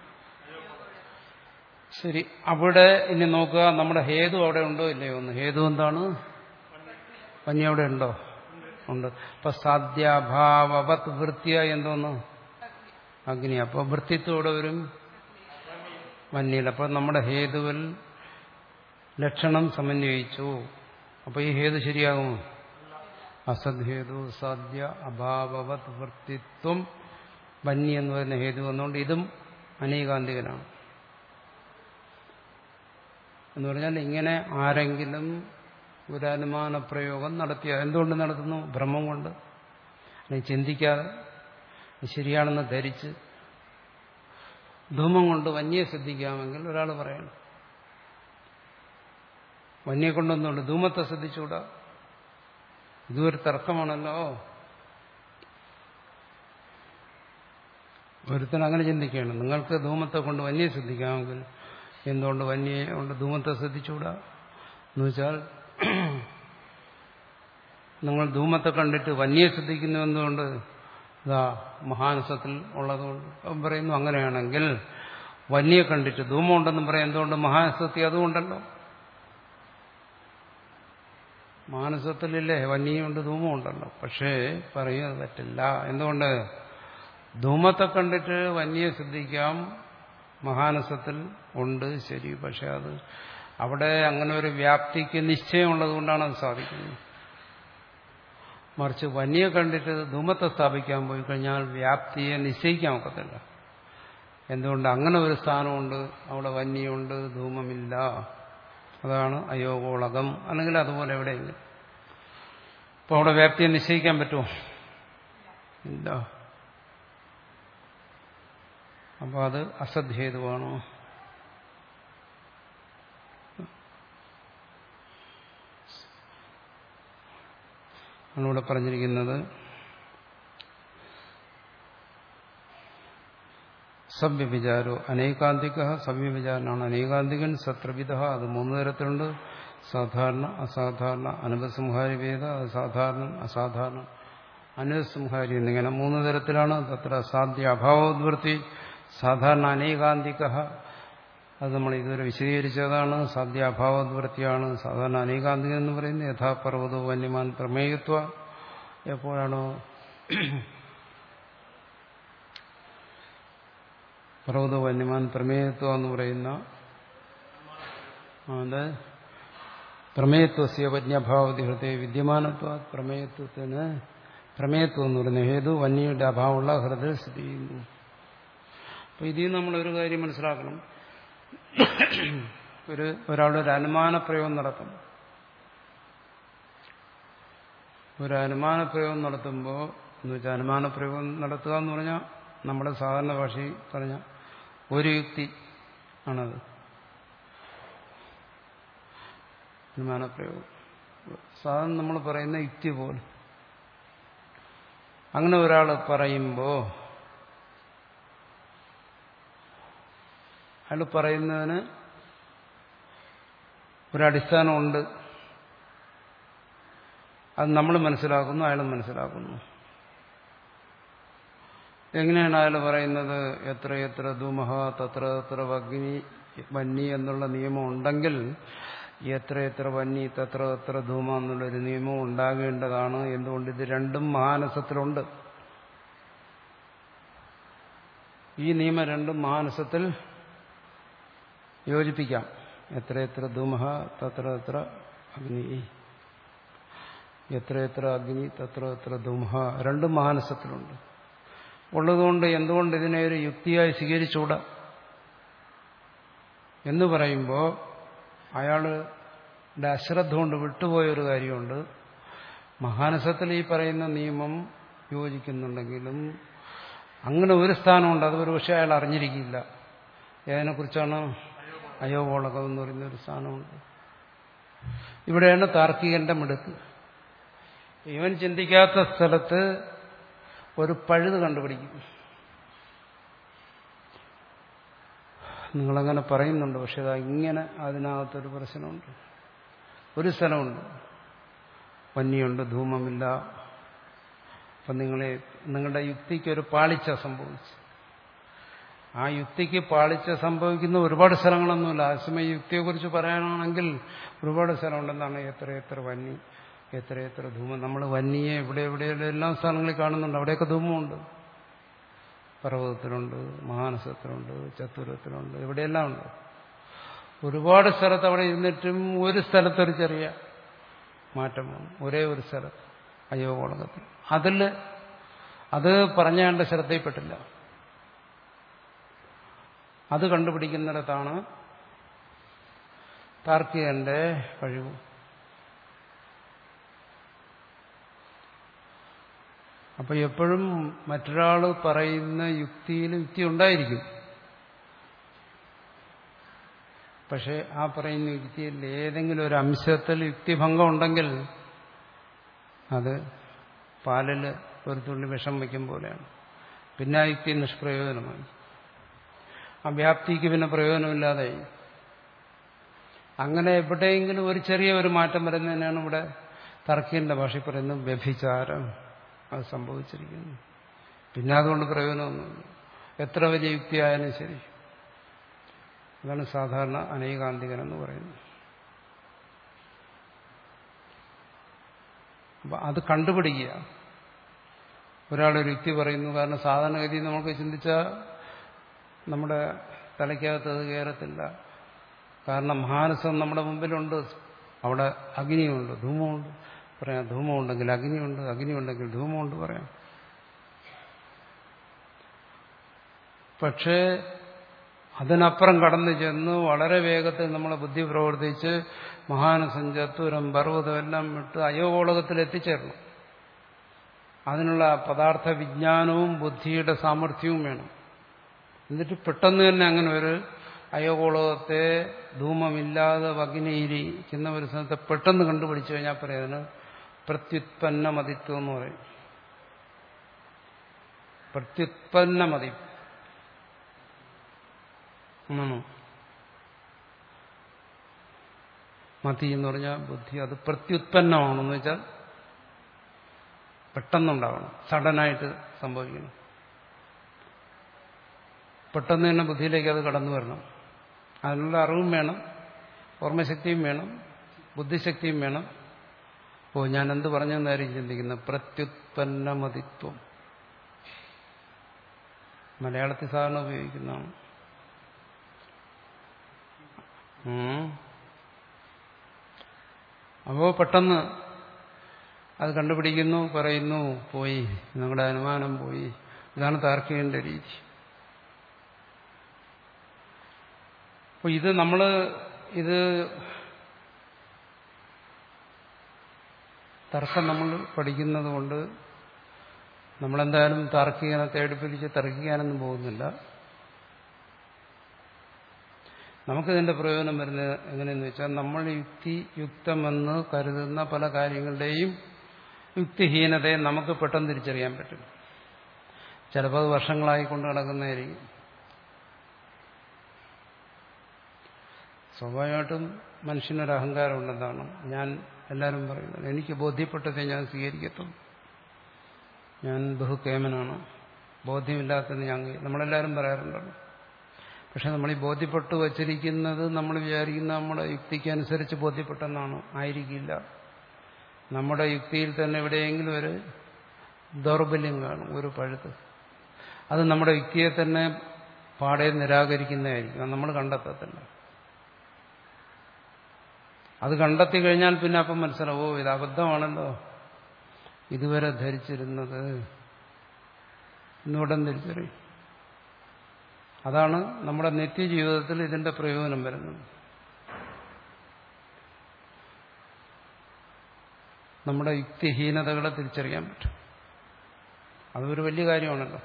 ശരി. അവിടെ ഇനി നോക്കുക, നമ്മുടെ ഹേതു അവിടെ ഉണ്ടോ ഇല്ലയോ ഒന്ന്. ഹേതു എന്താണ്? വന്യ അവിടെ ഉണ്ടോ? ഉണ്ട്. അപ്പൊ സാധ്യാഭാവവത് വൃത്തിയായി എന്തോന്ന്? അഗ്നി. അപ്പൊ വൃത്തിത്വം ഇവിടെ വരും വന്യയിൽ. അപ്പൊ നമ്മുടെ ഹേതുവിൽ ലക്ഷണം സമന്വയിച്ചു. അപ്പൊ ഈ ഹേതു ശരിയാകുമോ? അസദ്ഹേതു. സാധ്യ അഭാവവത് വൃത്തിത്വം വന്യ എന്ന് പറയുന്ന ഹേതു വന്നുകൊണ്ട് ഇതും അനേകാന്തികനാണ്. എന്ന് പറഞ്ഞാൽ ഇങ്ങനെ ആരെങ്കിലും ഒരു അനുമാന പ്രയോഗം നടത്തിയ എന്തുകൊണ്ട് നടത്തുന്നു? ഭ്രമം കൊണ്ട്, അല്ലെങ്കിൽ ചിന്തിക്കാതെ ശരിയാണെന്ന് ധരിച്ച് ധൂമം കൊണ്ട് വന്യെ ശ്രദ്ധിക്കാമെങ്കിൽ ഒരാൾ പറയണം. വന്യെ കൊണ്ടൊന്നുണ്ട്, ധൂമത്തെ ശ്രദ്ധിച്ചുകൂടാ. ഇതൊരു തർക്കമാണല്ലോ. ഒരുത്തൻ അങ്ങനെ ചിന്തിക്കുകയാണ്. നിങ്ങൾക്ക് ധൂമത്തെ കൊണ്ട് വന്യെ ശ്രദ്ധിക്കാമെങ്കിൽ എന്തുകൊണ്ട് വന്യെ കൊണ്ട് ധൂമത്തെ ശ്രദ്ധിച്ചുകൂടാ എന്ന് വെച്ചാൽ നിങ്ങൾ ധൂമത്തെ കണ്ടിട്ട് വന്യെ ശ്രദ്ധിക്കുന്നു എന്തുകൊണ്ട്? ഇതാ മഹാനസത്തിൽ ഉള്ളതുകൊണ്ട്. അവൻ പറയുന്നു അങ്ങനെയാണെങ്കിൽ വന്യെ കണ്ടിട്ട് ധൂമം ഉണ്ടെന്നും പറയാം. എന്തുകൊണ്ട്? മഹാനസത്തിൽ അതുകൊണ്ടല്ലോ. മാനസത്തിലില്ലേ വന്യമുണ്ട് ധൂമമുണ്ടല്ലോ. പക്ഷേ പറയുന്നത് പറ്റില്ല. എന്തുകൊണ്ട്? ധൂമത്തെ കണ്ടിട്ട് വന്യെ ശ്രദ്ധിക്കാം, മഹാനസത്തിൽ ഉണ്ട്, ശരി. പക്ഷെ അത് അവിടെ അങ്ങനെ ഒരു വ്യാപ്തിക്ക് നിശ്ചയമുള്ളത് കൊണ്ടാണ് അത് സാധിക്കുന്നത്. മറിച്ച് വന്യെ കണ്ടിട്ട് ധൂമത്തെ സ്ഥാപിക്കാൻ പോയി കഴിഞ്ഞാൽ വ്യാപ്തിയെ നിശ്ചയിക്കാൻ ഒക്കത്തില്ല. എന്തുകൊണ്ട്? അങ്ങനെ ഒരു സ്ഥാനമുണ്ട്, അവിടെ വന്യമുണ്ട്, ധൂമമില്ല. അതാണ് അയോഗോളകം. അല്ലെങ്കിൽ അതുപോലെ എവിടെയെങ്കിലും. അപ്പോൾ അവിടെ വ്യാപ്തിയെ നിശ്ചയിക്കാൻ പറ്റുമോ? ഇല്ല. അപ്പോൾ അത് അസദ്ഹേതുവാണോ? നമ്മളിവിടെ പറഞ്ഞിരിക്കുന്നത് സവ്യവിചാരോ അനേകാന്തിക. സവ്യവിചാരനാണ് അനേകാന്തികൻ. സത്രവിധ, അത് മൂന്ന് തരത്തിലുണ്ട്. സാധാരണ, അസാധാരണ, അനവസംഹാരി വേദ. അത് സാധാരണ, അസാധാരണ, അനുസംഹാരി എന്നിങ്ങനെ മൂന്ന് തരത്തിലാണ്. തത്ര സാധ്യ അഭാവോദ്വൃത്തി. സാധാരണ അനേകാന്തിക, അത് നമ്മൾ ഇതുവരെ വിശദീകരിച്ചതാണ്. സാധ്യ അഭാവോദ്വൃത്തിയാണ് സാധാരണ അനേകാന്തികം എന്ന് പറയുന്നത്. യഥാപർവ്വതോ വന്യമാൻ പ്രമേയത്വ. എപ്പോഴാണോ പർവ്വതോ വന്യമാൻ പ്രമേയത്വം എന്ന് പറയുന്ന അത് പ്രമേയത്വസ്യ വന്യഭാവതി ഹൃദയ വിദ്യമാനത്വ. പ്രമേയത്വത്തിന് പ്രമേയത്വം എന്ന് പറയുന്ന ഹേതു വന്യയുടെ അഭാവമുള്ള ഹൃദയ സ്ഥിതി ചെയ്യുന്നു. അപ്പൊ ഇതിൽ നമ്മളൊരു കാര്യം മനസ്സിലാക്കണം. ഒരു ഒരാളൊരു അനുമാനപ്രയോഗം നടത്തും. ഒരു അനുമാനപ്രയോഗം നടത്തുമ്പോൾ എന്ന് വെച്ചാൽ അനുമാനപ്രയോഗം നടത്തുക എന്ന് പറഞ്ഞാൽ നമ്മുടെ സാധാരണ ഭാഷയിൽ പറഞ്ഞ ഒരു യുക്തി ആണത്. അനുമാനപ്രയോഗം സാധാരണ നമ്മൾ പറയുന്ന യുക്തി പോലെ. അങ്ങനെ ഒരാൾ പറയുമ്പോൾ അയാൾ പറയുന്നതിന് ഒരടിസ്ഥാനമുണ്ട്. അത് നമ്മൾ മനസ്സിലാക്കുന്നു, അയാൾ മനസ്സിലാക്കുന്നു. എങ്ങനെയാണ് അയാൾ പറയുന്നത്? എത്ര എത്ര ധൂമഹ തത്ര എത്ര അഗ്നി വന്നി എന്നുള്ള നിയമം ഉണ്ടെങ്കിൽ എത്ര എത്ര വന്നി തത്ര എത്ര ധൂമ എന്നുള്ളൊരു നിയമം ഉണ്ടാകേണ്ടതാണ്. എന്തുകൊണ്ട്? ഇത് രണ്ടും മഹാനസത്തിലുണ്ട്. ഈ നിയമം രണ്ടും മഹാനസത്തിൽ യോജിപ്പിക്കാം. എത്ര എത്ര ധൂമഹ തത്ര എത്ര അഗ്നി, എത്ര എത്ര അഗ്നി തത്ര എത്ര ധൂമഹ, രണ്ടും മഹാനസത്തിലുണ്ട്. ഉള്ളതുകൊണ്ട് എന്തുകൊണ്ട് ഇതിനെ ഒരു യുക്തിയായി സ്വീകരിച്ചുകൂടാ എന്ന് പറയുമ്പോൾ അയാളുടെ അശ്രദ്ധ കൊണ്ട് വിട്ടുപോയൊരു കാര്യമുണ്ട്. മഹാനസത്തിൽ ഈ പറയുന്ന നിയമം യോജിക്കുന്നുണ്ടെങ്കിലും അങ്ങനെ ഒരു സ്ഥാനമുണ്ട്. അത് ഒരു പക്ഷേ അയാൾ അറിഞ്ഞിരിക്കില്ല. ഏതിനെക്കുറിച്ചാണ്? അയോഗോളകം എന്ന് പറയുന്ന ഒരു സ്ഥാനമുണ്ട്. ഇവിടെയാണ് താർക്കികന്റെ മിടുക്ക്. ഇവൻ ചിന്തിക്കാത്ത സ്ഥലത്ത് ഒരു പഴുത് കണ്ടുപിടിക്കും. നിങ്ങളങ്ങനെ പറയുന്നുണ്ട്, പക്ഷെ അത് ഇങ്ങനെ അതിനകത്തൊരു പ്രശ്നമുണ്ട്. ഒരു സ്ഥലമുണ്ട്, വന്യുണ്ട്, ധൂമമില്ല. അപ്പം നിങ്ങളെ നിങ്ങളുടെ യുക്തിക്കൊരു പാളിച്ച സംഭവിച്ചു. ആ യുക്തിക്ക് പാളിച്ച സംഭവിക്കുന്ന ഒരുപാട് സ്ഥലങ്ങളൊന്നുമില്ല. ആശ്രമ യുക്തിയെക്കുറിച്ച് പറയാനാണെങ്കിൽ ഒരുപാട് സ്ഥലമുണ്ടെന്നാണ്. എത്ര എത്ര വന്നി, എത്ര എത്ര ധൂമം. നമ്മൾ വന്യെ ഇവിടെ എവിടെയുള്ള എല്ലാ സ്ഥലങ്ങളിൽ കാണുന്നുണ്ട്. അവിടെയൊക്കെ ധൂമമുണ്ട്. പർവ്വതത്തിലുണ്ട്, മഹാനസത്തിലുണ്ട്, ചത്തുരത്തിലുണ്ട്, ഇവിടെയെല്ലാം ഉണ്ട്. ഒരുപാട് സ്ഥലത്ത് അവിടെ ഇരുന്നിട്ടും ഒരു സ്ഥലത്തൊരു ചെറിയ മാറ്റം വന്നു. ഒരേ ഒരു സ്ഥലത്ത് അയോഗോളകത്തിൽ. അതിൽ അത് പറഞ്ഞാണ്ട് ശ്രദ്ധയിൽപ്പെട്ടില്ല. അത് കണ്ടുപിടിക്കുന്നിടത്താണ് താർക്കികന്റെ കഴിവ്. അപ്പൊ എപ്പോഴും മറ്റൊരാൾ പറയുന്ന യുക്തിയിൽ യുക്തി ഉണ്ടായിരിക്കും. പക്ഷെ ആ പറയുന്ന യുക്തിയിൽ ഏതെങ്കിലും ഒരു അംശത്തിൽ യുക്തിഭംഗം ഉണ്ടെങ്കിൽ അത് പാലിൽ ഒരു തുള്ളി വിഷം വയ്ക്കും പോലെയാണ്. പിന്നെ ആ യുക്തി നിഷ്പ്രയോജനമായി. ആ വ്യാപ്തിക്ക് പിന്നെ പ്രയോജനമില്ലാതായി. അങ്ങനെ എവിടെയെങ്കിലും ഒരു ചെറിയ ഒരു മാറ്റം വരുന്നതിനാണ് ഇവിടെ തർക്കീന്റെ ഭാഷയിൽ പറയുന്നു വ്യഭിചാരം അത് സംഭവിച്ചിരിക്കുന്നു. പിന്നെ അതുകൊണ്ട് പ്രയോജനമൊന്നുമില്ല. എത്ര വലിയ യുക്തിയായാലും ശരി. അതാണ് സാധാരണ അനൈകാന്തികൻ എന്ന് പറയുന്നത്. അപ്പൊ അത് കണ്ടുപിടിക്കുക. ഒരാളൊരു യുക്തി പറയുന്നു. കാരണം സാധാരണഗതി നമുക്ക് ചിന്തിച്ചാൽ നമ്മുടെ തലയ്ക്കകത്ത് അത് കയറത്തില്ല. കാരണം മാനസം നമ്മുടെ മുമ്പിലുണ്ട്. അവിടെ അഗ്നിയുണ്ട്, ധൂമമുണ്ട് പറയാം. ധൂമമുണ്ടെങ്കിൽ അഗ്നിയുണ്ട്, അഗ്നിയുണ്ടെങ്കിൽ ധൂമമുണ്ട് പറയാം. പക്ഷേ അതിനപ്പുറം കടന്നു ചെന്ന് വളരെ വേഗത്തിൽ നമ്മളെ ബുദ്ധി പ്രവർത്തിച്ച് മഹാനസം, ചത്തുരം, പർവ്വതം എല്ലാം വിട്ട് അയോഗോളകത്തിൽ എത്തിച്ചേരണം. അതിനുള്ള പദാർത്ഥ വിജ്ഞാനവും ബുദ്ധിയുടെ സാമർഥ്യവും വേണം. എന്നിട്ട് പെട്ടെന്ന് തന്നെ അങ്ങനെ ഒരു അയോഗോളകത്തെ ധൂമമില്ലാതെ അഗ്നിയിരിക്കുന്ന ഒരു സ്ഥലത്തെ പെട്ടെന്ന് കണ്ടുപിടിച്ചു കഴിഞ്ഞാൽ പറയുന്നതിന് പ്രത്യുത്പന്നമതിത്വം എന്ന് പറയും. പ്രത്യുത്പന്നമതി ആണോ? മതി എന്ന് പറഞ്ഞാൽ ബുദ്ധി അത് പ്രത്യുത്പന്നമാണെന്ന് വെച്ചാൽ പെട്ടെന്നുണ്ടാവണം, സഡനായിട്ട് സംഭവിക്കണം. പെട്ടെന്ന് തന്നെ ബുദ്ധിയിലേക്ക് അത് കടന്നു വരണം. അതിനുള്ള അറിവും വേണം, ഓർമ്മശക്തിയും വേണം, ബുദ്ധിശക്തിയും വേണം. ഓ ഞാൻ എന്ത് പറഞ്ഞെന്നായിരിക്കും ചിന്തിക്കുന്നത്. പ്രത്യുത്പന്നമതിത്വം മലയാളത്തിൽ സാധാരണ ഉപയോഗിക്കുന്നതാണ്. അപ്പോ പെട്ടെന്ന് അത് കണ്ടുപിടിക്കുന്നു, പറയുന്നു, പോയി, നിങ്ങളുടെ അനുമാനം പോയി. ഇതാണ് താർക്കികന്റെ രീതി. അപ്പൊ ഇത് നമ്മള് ഇത് തർക്കം നമ്മൾ പഠിക്കുന്നത് കൊണ്ട് നമ്മളെന്തായാലും താർക്കികനെ തേടിപ്പിടിച്ച് തർക്കിക്കാനൊന്നും പോകുന്നില്ല. നമുക്കിതിന്റെ പ്രയോജനം വരുന്നത് എങ്ങനെയെന്ന് വെച്ചാൽ നമ്മൾ യുക്തി യുക്തമെന്ന് കരുതുന്ന പല കാര്യങ്ങളുടെയും യുക്തിഹീനതയെ നമുക്ക് പെട്ടെന്ന് തിരിച്ചറിയാൻ പറ്റും. ചിലപ്പോൾ അത് വർഷങ്ങളായി കൊണ്ട് നടക്കുന്നതായിരിക്കും. സ്വാഭാവികമായിട്ടും മനുഷ്യനൊരു അഹങ്കാരം ഉണ്ടെന്നാണ് ഞാൻ എല്ലാവരും പറയുന്നത്. എനിക്ക് ബോധ്യപ്പെട്ടതേ ഞാൻ സ്വീകരിക്കത്തുള്ളൂ. ഞാൻ ബഹുക്കേമനാണ്, ബോധ്യമില്ലാത്തത് ഞാൻ നമ്മളെല്ലാവരും പറയാറുണ്ടല്ലോ. പക്ഷെ നമ്മൾ ഈ ബോധ്യപ്പെട്ടു വച്ചിരിക്കുന്നത് നമ്മൾ വിചാരിക്കുന്ന നമ്മുടെ യുക്തിക്ക് അനുസരിച്ച് ബോധ്യപ്പെട്ടെന്നാണ്. ആയിരിക്കില്ല. നമ്മുടെ യുക്തിയിൽ തന്നെ എവിടെയെങ്കിലും ഒരു ദൗർബല്യം കാണും, ഒരു പഴുത്ത്. അത് നമ്മുടെ യുക്തിയെ തന്നെ പാടെ നിരാകരിക്കുന്നതായിരിക്കും. അത് നമ്മൾ കണ്ടെത്തത്തില്ല. അത് കണ്ടെത്തി കഴിഞ്ഞാൽ പിന്നെ അപ്പം മനസ്സിലാവും, ഓ ഇത് അബദ്ധമാണല്ലോ ഇതുവരെ ധരിച്ചിരുന്നത് എന്നുടൻ തിരിച്ചറിയും. അതാണ് നമ്മുടെ നിത്യജീവിതത്തിൽ ഇതിന്റെ പ്രയോജനം വരുന്നത്. നമ്മുടെ യുക്തിഹീനതകളെ തിരിച്ചറിയാൻ പറ്റും. അതൊരു വലിയ കാര്യമാണല്ലോ.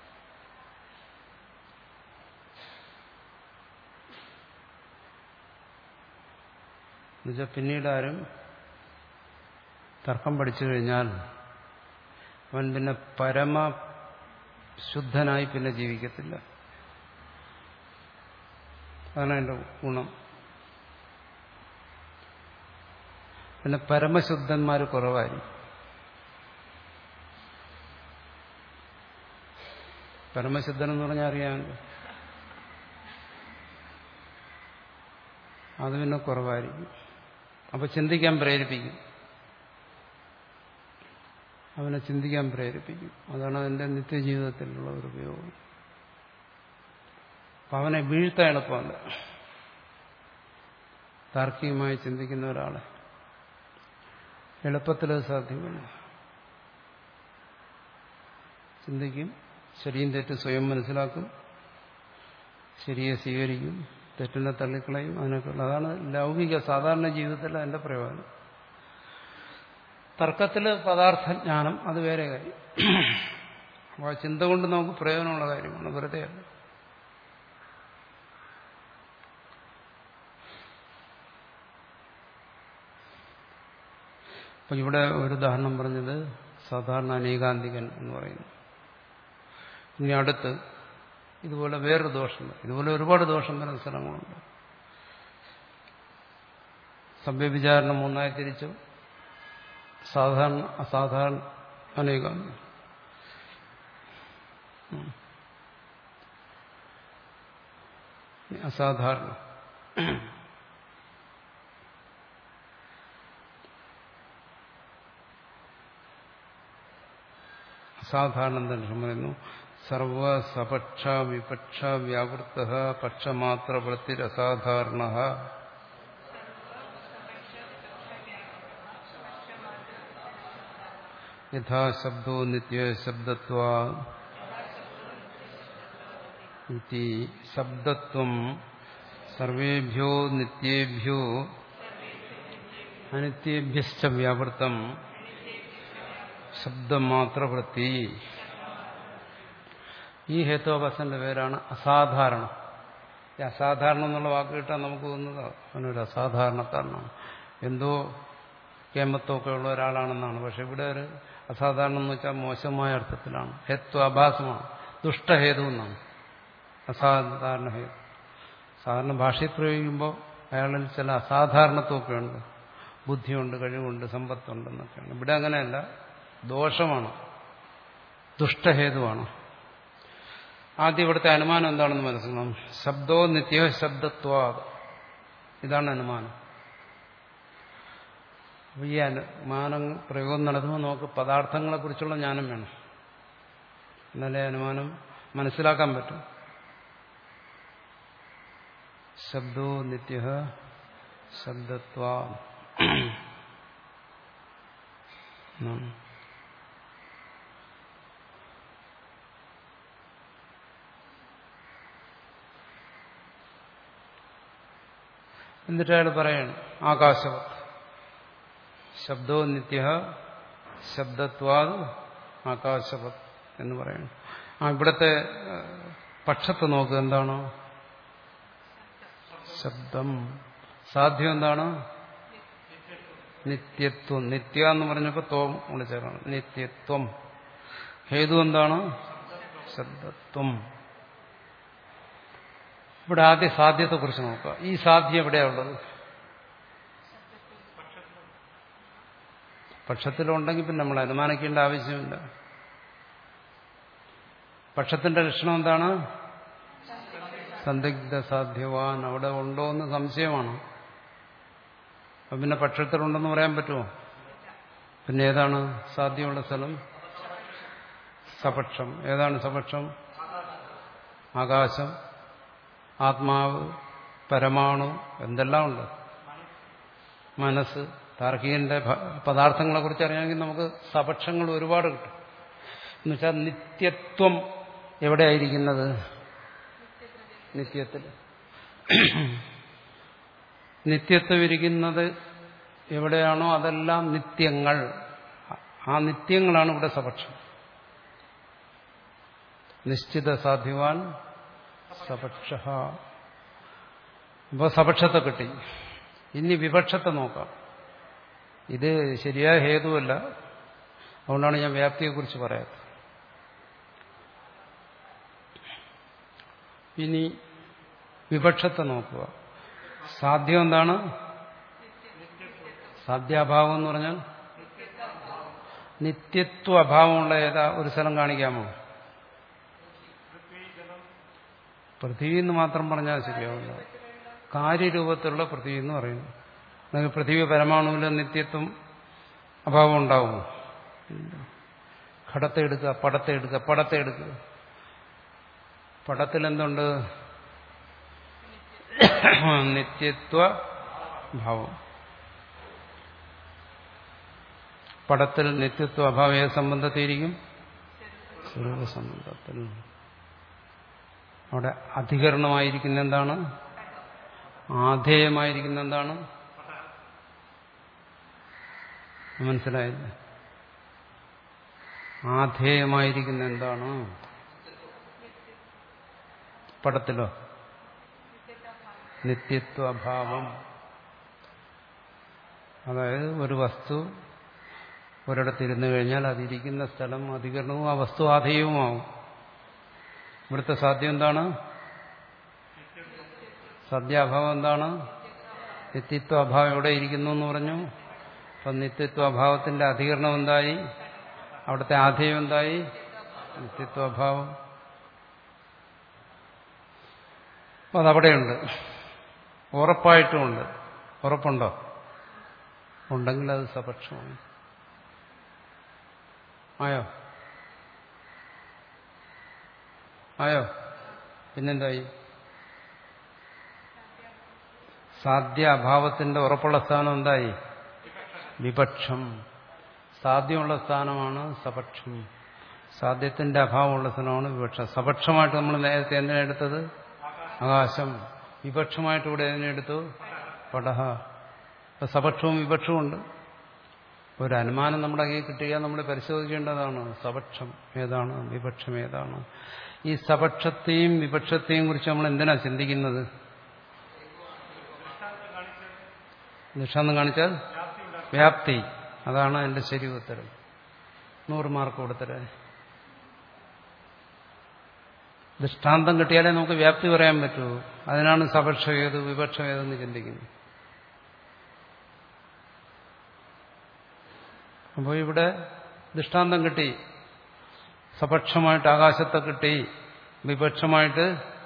എന്നുവെച്ചാൽ പിന്നീട് ആരും തർക്കം പഠിച്ചു കഴിഞ്ഞാൽ അവൻ പിന്നെ പരമശുദ്ധനായി പിന്നെ ജീവിക്കത്തില്ല. അതാണ് അതിന്റെ ഗുണം. പിന്നെ പരമശുദ്ധന്മാർ കുറവായിരിക്കും. പരമശുദ്ധൻ എന്ന് പറഞ്ഞാൽ അറിയാമല്ലോ, അത് പിന്നെ കുറവായിരിക്കും. അപ്പൊ ചിന്തിക്കാൻ പ്രേരിപ്പിക്കും, അവനെ ചിന്തിക്കാൻ പ്രേരിപ്പിക്കും. അതാണ് അതിന്റെ നിത്യജീവിതത്തിലുള്ള ഒരു ഉപയോഗം. അപ്പൊ അവനെ വീഴ്ത്താൻ എളുപ്പമല്ല താർക്കികമായി ചിന്തിക്കുന്ന ഒരാളെ. എളുപ്പത്തിലത് സാധ്യമല്ല. ചിന്തിക്കും, ശരിയും തെറ്റും സ്വയം മനസ്സിലാക്കും, ശരിയെ സ്വീകരിക്കും, തെറ്റിനെ തള്ളിക്കളയും. അതിനൊക്കെയുള്ള അതാണ് ലൗകിക സാധാരണ ജീവിതത്തിൽ അതിന്റെ പ്രയോജനം. തർക്കത്തിൽ പദാർത്ഥജ്ഞാനം അത് വേറെ കാര്യം. അപ്പോൾ ആ ചിന്ത കൊണ്ട് നമുക്ക് പ്രയോജനമുള്ള കാര്യമാണ്, വെറുതെ അല്ല. അപ്പം ഇവിടെ ഒരു ഉദാഹരണം പറഞ്ഞത് സാധാരണ അനേകാന്തികൻ എന്ന് പറയുന്നു. ഇനി അടുത്ത് ഇതുപോലെ വേറൊരു ദോഷമുണ്ട്. ഇതുപോലെ ഒരുപാട് ദോഷം വരുന്ന സ്ഥലങ്ങളുണ്ട്. സഭ്യവിചാരണം മൂന്നായി തിരിച്ചു. സാധാരണ അസാധാരണ അനേകം അസാധാരണ അസാധാരണ ദർശനം പറയുന്നു. സർവ സപക്ഷ വിപക്ഷ വ്യാവൃത്ത പക്ഷമാത്ര വൃത്തിരസാധാരണ യഥാ ശബ്ദോ നിത്യ ശബ്ദത്വാ ഇതി ശബ്ദത്വം സർവേഭ്യോ നിത്യേഭ്യോ അനിത്യേഭ്യശ്ച വ്യാവൃത്തം ശബ്ദമാത്രവൃത്തി. ഈ ഹേത്വാഭാസന്റെ പേരാണ് അസാധാരണം. ഈ അസാധാരണം എന്നുള്ള വാക്ക് കിട്ടാൻ നമുക്ക് തോന്നുന്നത് അവനൊരു അസാധാരണക്കാരനാണ്, എന്തോ കേമത്വമൊക്കെ ഉള്ള ഒരാളാണെന്നാണ്. പക്ഷെ ഇവിടെ ഒരു അസാധാരണം എന്ന് വെച്ചാൽ മോശമായ അർത്ഥത്തിലാണ്. ഹേത്വാഭാസമാണ്, ദുഷ്ടഹേതു എന്നാണ് അസാധാരണ ഹേതു. സാധാരണ ഭാഷയിൽ പ്രയോഗിക്കുമ്പോൾ അയാളിൽ ചില അസാധാരണത്വമൊക്കെ ഉണ്ട്, ബുദ്ധിയുണ്ട്, കഴിവുണ്ട്, സമ്പത്തുണ്ടെന്നൊക്കെയാണ്. ഇവിടെ അങ്ങനെയല്ല, ദോഷമാണ്, ദുഷ്ടഹേതുവാണ്. ആദ്യം ഇവിടുത്തെ അനുമാനം എന്താണെന്ന് മനസ്സിലാക്കണം. ശബ്ദോ നിത്യോ ശബ്ദത്വ, ഇതാണ് അനുമാനം. ഈ അനുമാനം പ്രയോഗം നടത്തുമ്പോൾ നമുക്ക് പദാർത്ഥങ്ങളെക്കുറിച്ചുള്ള ജ്ഞാനം വേണം, എന്നാലേ അനുമാനം മനസ്സിലാക്കാൻ പറ്റും. ശബ്ദോ നിത്യ ശബ്ദത്വ. എന്നിട്ട് അയാൾ പറയണം ആകാശവത് ശബ്ദോ നിത്യ ശബ്ദത്വാത് ആകാശവത് എന്ന് പറയണം. ആ ഇവിടത്തെ പക്ഷത്ത് നോക്കുക, എന്താണ് ശബ്ദം? സാധ്യം എന്താണ്? നിത്യത്വം. നിത്യ എന്ന് പറഞ്ഞപ്പോൾ തോം വിളിച്ചേക്കാണ്, നിത്യത്വം. ഹേതു എന്താണ്? ശബ്ദത്വം. ഇവിടെ ആദ്യ സാധ്യത്തെക്കുറിച്ച് നോക്കുക. ഈ സാധ്യം എവിടെയാണുള്ളത്? പക്ഷത്തിലുണ്ടെങ്കിൽ പിന്നെ നമ്മൾ അനുമാനിക്കേണ്ട ആവശ്യമില്ല. പക്ഷത്തിന്റെ ലക്ഷണം എന്താണ്? സന്ദിഗ്ധ സാധ്യവാൻ. അവിടെ ഉണ്ടോ എന്ന് സംശയമാണ്. അപ്പൊ പിന്നെ പക്ഷത്തിലുണ്ടെന്ന് പറയാൻ പറ്റുമോ? പിന്നെ ഏതാണ് സാധ്യമുള്ള സ്ഥലം? സപക്ഷം. ഏതാണ് സപക്ഷം? ആകാശം, ആത്മാവ്, പരമാണു, എന്തെല്ലാം ഉണ്ട്, മനസ്സ്. താർക്കികന്റെ പദാർത്ഥങ്ങളെ കുറിച്ച് അറിയാമെങ്കിൽ നമുക്ക് സപക്ഷങ്ങൾ ഒരുപാട് കിട്ടും. എന്നുവെച്ചാൽ നിത്യത്വം എവിടെയായിരിക്കുന്നത്? നിത്യത്തിൽ. നിത്യത്വം ഇരിക്കുന്നത് എവിടെയാണോ അതെല്ലാം നിത്യങ്ങൾ. ആ നിത്യങ്ങളാണ് ഇവിടെ സപക്ഷം. നിശ്ചിത സാധ്യവാൻ സപക്ഷ. ഇപ്പോൾ സപക്ഷത്തെ കിട്ടി. ഇനി വിപക്ഷത്തെ നോക്കാം. ഇത് ശരിയായ ഹേതുവല്ല, അതുകൊണ്ടാണ് ഞാൻ വ്യാപ്തിയെക്കുറിച്ച് പറയാത്തത്. ഇനി വിപക്ഷത്തെ നോക്കുക. സാധ്യം എന്താണ്? സാധ്യാഭാവം എന്ന് പറഞ്ഞാൽ നിത്യത്വ അഭാവമുള്ള ഏതാ ഒരു സ്ഥലം കാണിക്കാമോ? പൃഥ്വി എന്ന് മാത്രം പറഞ്ഞാൽ ശരിയാവില്ല. കാര്യരൂപത്തിലുള്ള പൃഥ്വി എന്ന് പറയുന്നു. അല്ലെങ്കിൽ പൃഥ്വി പരമാണുവിലെ നിത്യത്വം അഭാവം ഉണ്ടാവുമോ? ഘടത്തെ എടുക്കുക, പടത്തെ എടുക്കുക, പടത്തെ എടുക്കുക. പടത്തിൽ എന്തുണ്ട്? നിത്യത്വ ഭാവം. പടത്തിൽ നിത്യത്വ അഭാവം ഏത് സംബന്ധത്തിയിരിക്കും? സ്വരൂപസംബന്ധത്തിൽ. അവിടെ അധികരണമായിരിക്കുന്ന എന്താണ്? ആധേയമായിരിക്കുന്ന എന്താണ്? മനസ്സിലായില്ല? ആധേയമായിരിക്കുന്ന എന്താണ്? പടത്തിലോ? നിത്യത്വ അഭാവം. അതായത് ഒരു വസ്തു ഒരിടത്തിരുന്നു കഴിഞ്ഞാൽ അതിരിക്കുന്ന സ്ഥലം അധികരണവും ആ വസ്തു ആധേയവുമാവും. ഇവിടുത്തെ സാധ്യം എന്താണ്? സാധ്യാഭാവം എന്താണ്? നിത്യത്വ അഭാവം എവിടെ ഇരിക്കുന്നു എന്ന് പറഞ്ഞു? അപ്പം നിത്യത്വഭാവത്തിന്റെ അധികരണം എന്തായി? അവിടുത്തെ ആധേയം എന്തായി? നിത്യത്വഭാവം. അപ്പം അതവിടെയുണ്ട്, ഉറപ്പായിട്ടുമുണ്ട്. ഉറപ്പുണ്ടോ? ഉണ്ടെങ്കിൽ അത് സപക്ഷമാണ്. ആയോ ആയോ പിന്നെന്തായി? സാധ്യ അഭാവത്തിന്റെ ഉറപ്പുള്ള സ്ഥാനം എന്തായി? വിപക്ഷം. സാധ്യമുള്ള സ്ഥാനമാണ് സപക്ഷം, സാധ്യത്തിന്റെ അഭാവമുള്ള സ്ഥാനമാണ് വിപക്ഷം. സപക്ഷമായിട്ട് നമ്മൾ നേരത്തെ എന്തിനെടുത്തത്? ആകാശം. വിപക്ഷമായിട്ട് ഇവിടെ എന്തിനെടുത്തു? പടഹ. ഇപ്പൊ സപക്ഷവും വിപക്ഷവും ഉണ്ട്. ഒരു അനുമാനം നമ്മുടെ കയ്യിൽ കിട്ടിയാൽ നമ്മൾ പരിശോധിക്കേണ്ടതാണ്. സപക്ഷം ഏതാണ്, വിപക്ഷം ഏതാണ്? ഈ സപക്ഷത്തെയും വിപക്ഷത്തെയും കുറിച്ച് നമ്മൾ എന്തിനാ ചിന്തിക്കുന്നത്? ദൃഷ്ടാന്തം കാണിച്ചാൽ വ്യാപ്തി. അതാണ് എന്റെ ശരി ഉത്തരം. നൂറ് മാർക്ക് കൊടുത്തരെ. ദൃഷ്ടാന്തം കിട്ടിയാലേ നമുക്ക് വ്യാപ്തി പറയാൻ പറ്റൂ. അതിനാണ് സപക്ഷം ഏത് വിപക്ഷം ഏതെന്ന് ചിന്തിക്കുന്നത്. അപ്പോൾ ഇവിടെ ദൃഷ്ടാന്തം കിട്ടി, സപക്ഷമായിട്ട് ആകാശത്തെ കിട്ടി, വിപക്ഷമായിട്ട്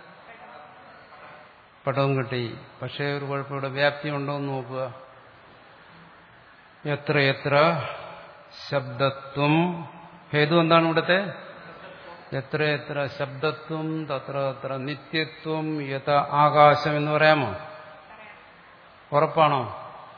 പടവും കിട്ടി. പക്ഷേ ഒരു കുഴപ്പം, ഇവിടെ വ്യാപ്തി ഉണ്ടോ എന്ന് നോക്കുക. എത്ര എത്ര ശബ്ദത്വം, ഹേതു എന്താണ് ഇവിടുത്തെ? എത്ര എത്ര ശബ്ദത്വം തത്ര തത്ര നിത്യത്വം യഥ ആകാശം എന്ന് പറയാമോ? ഉറപ്പാണോ?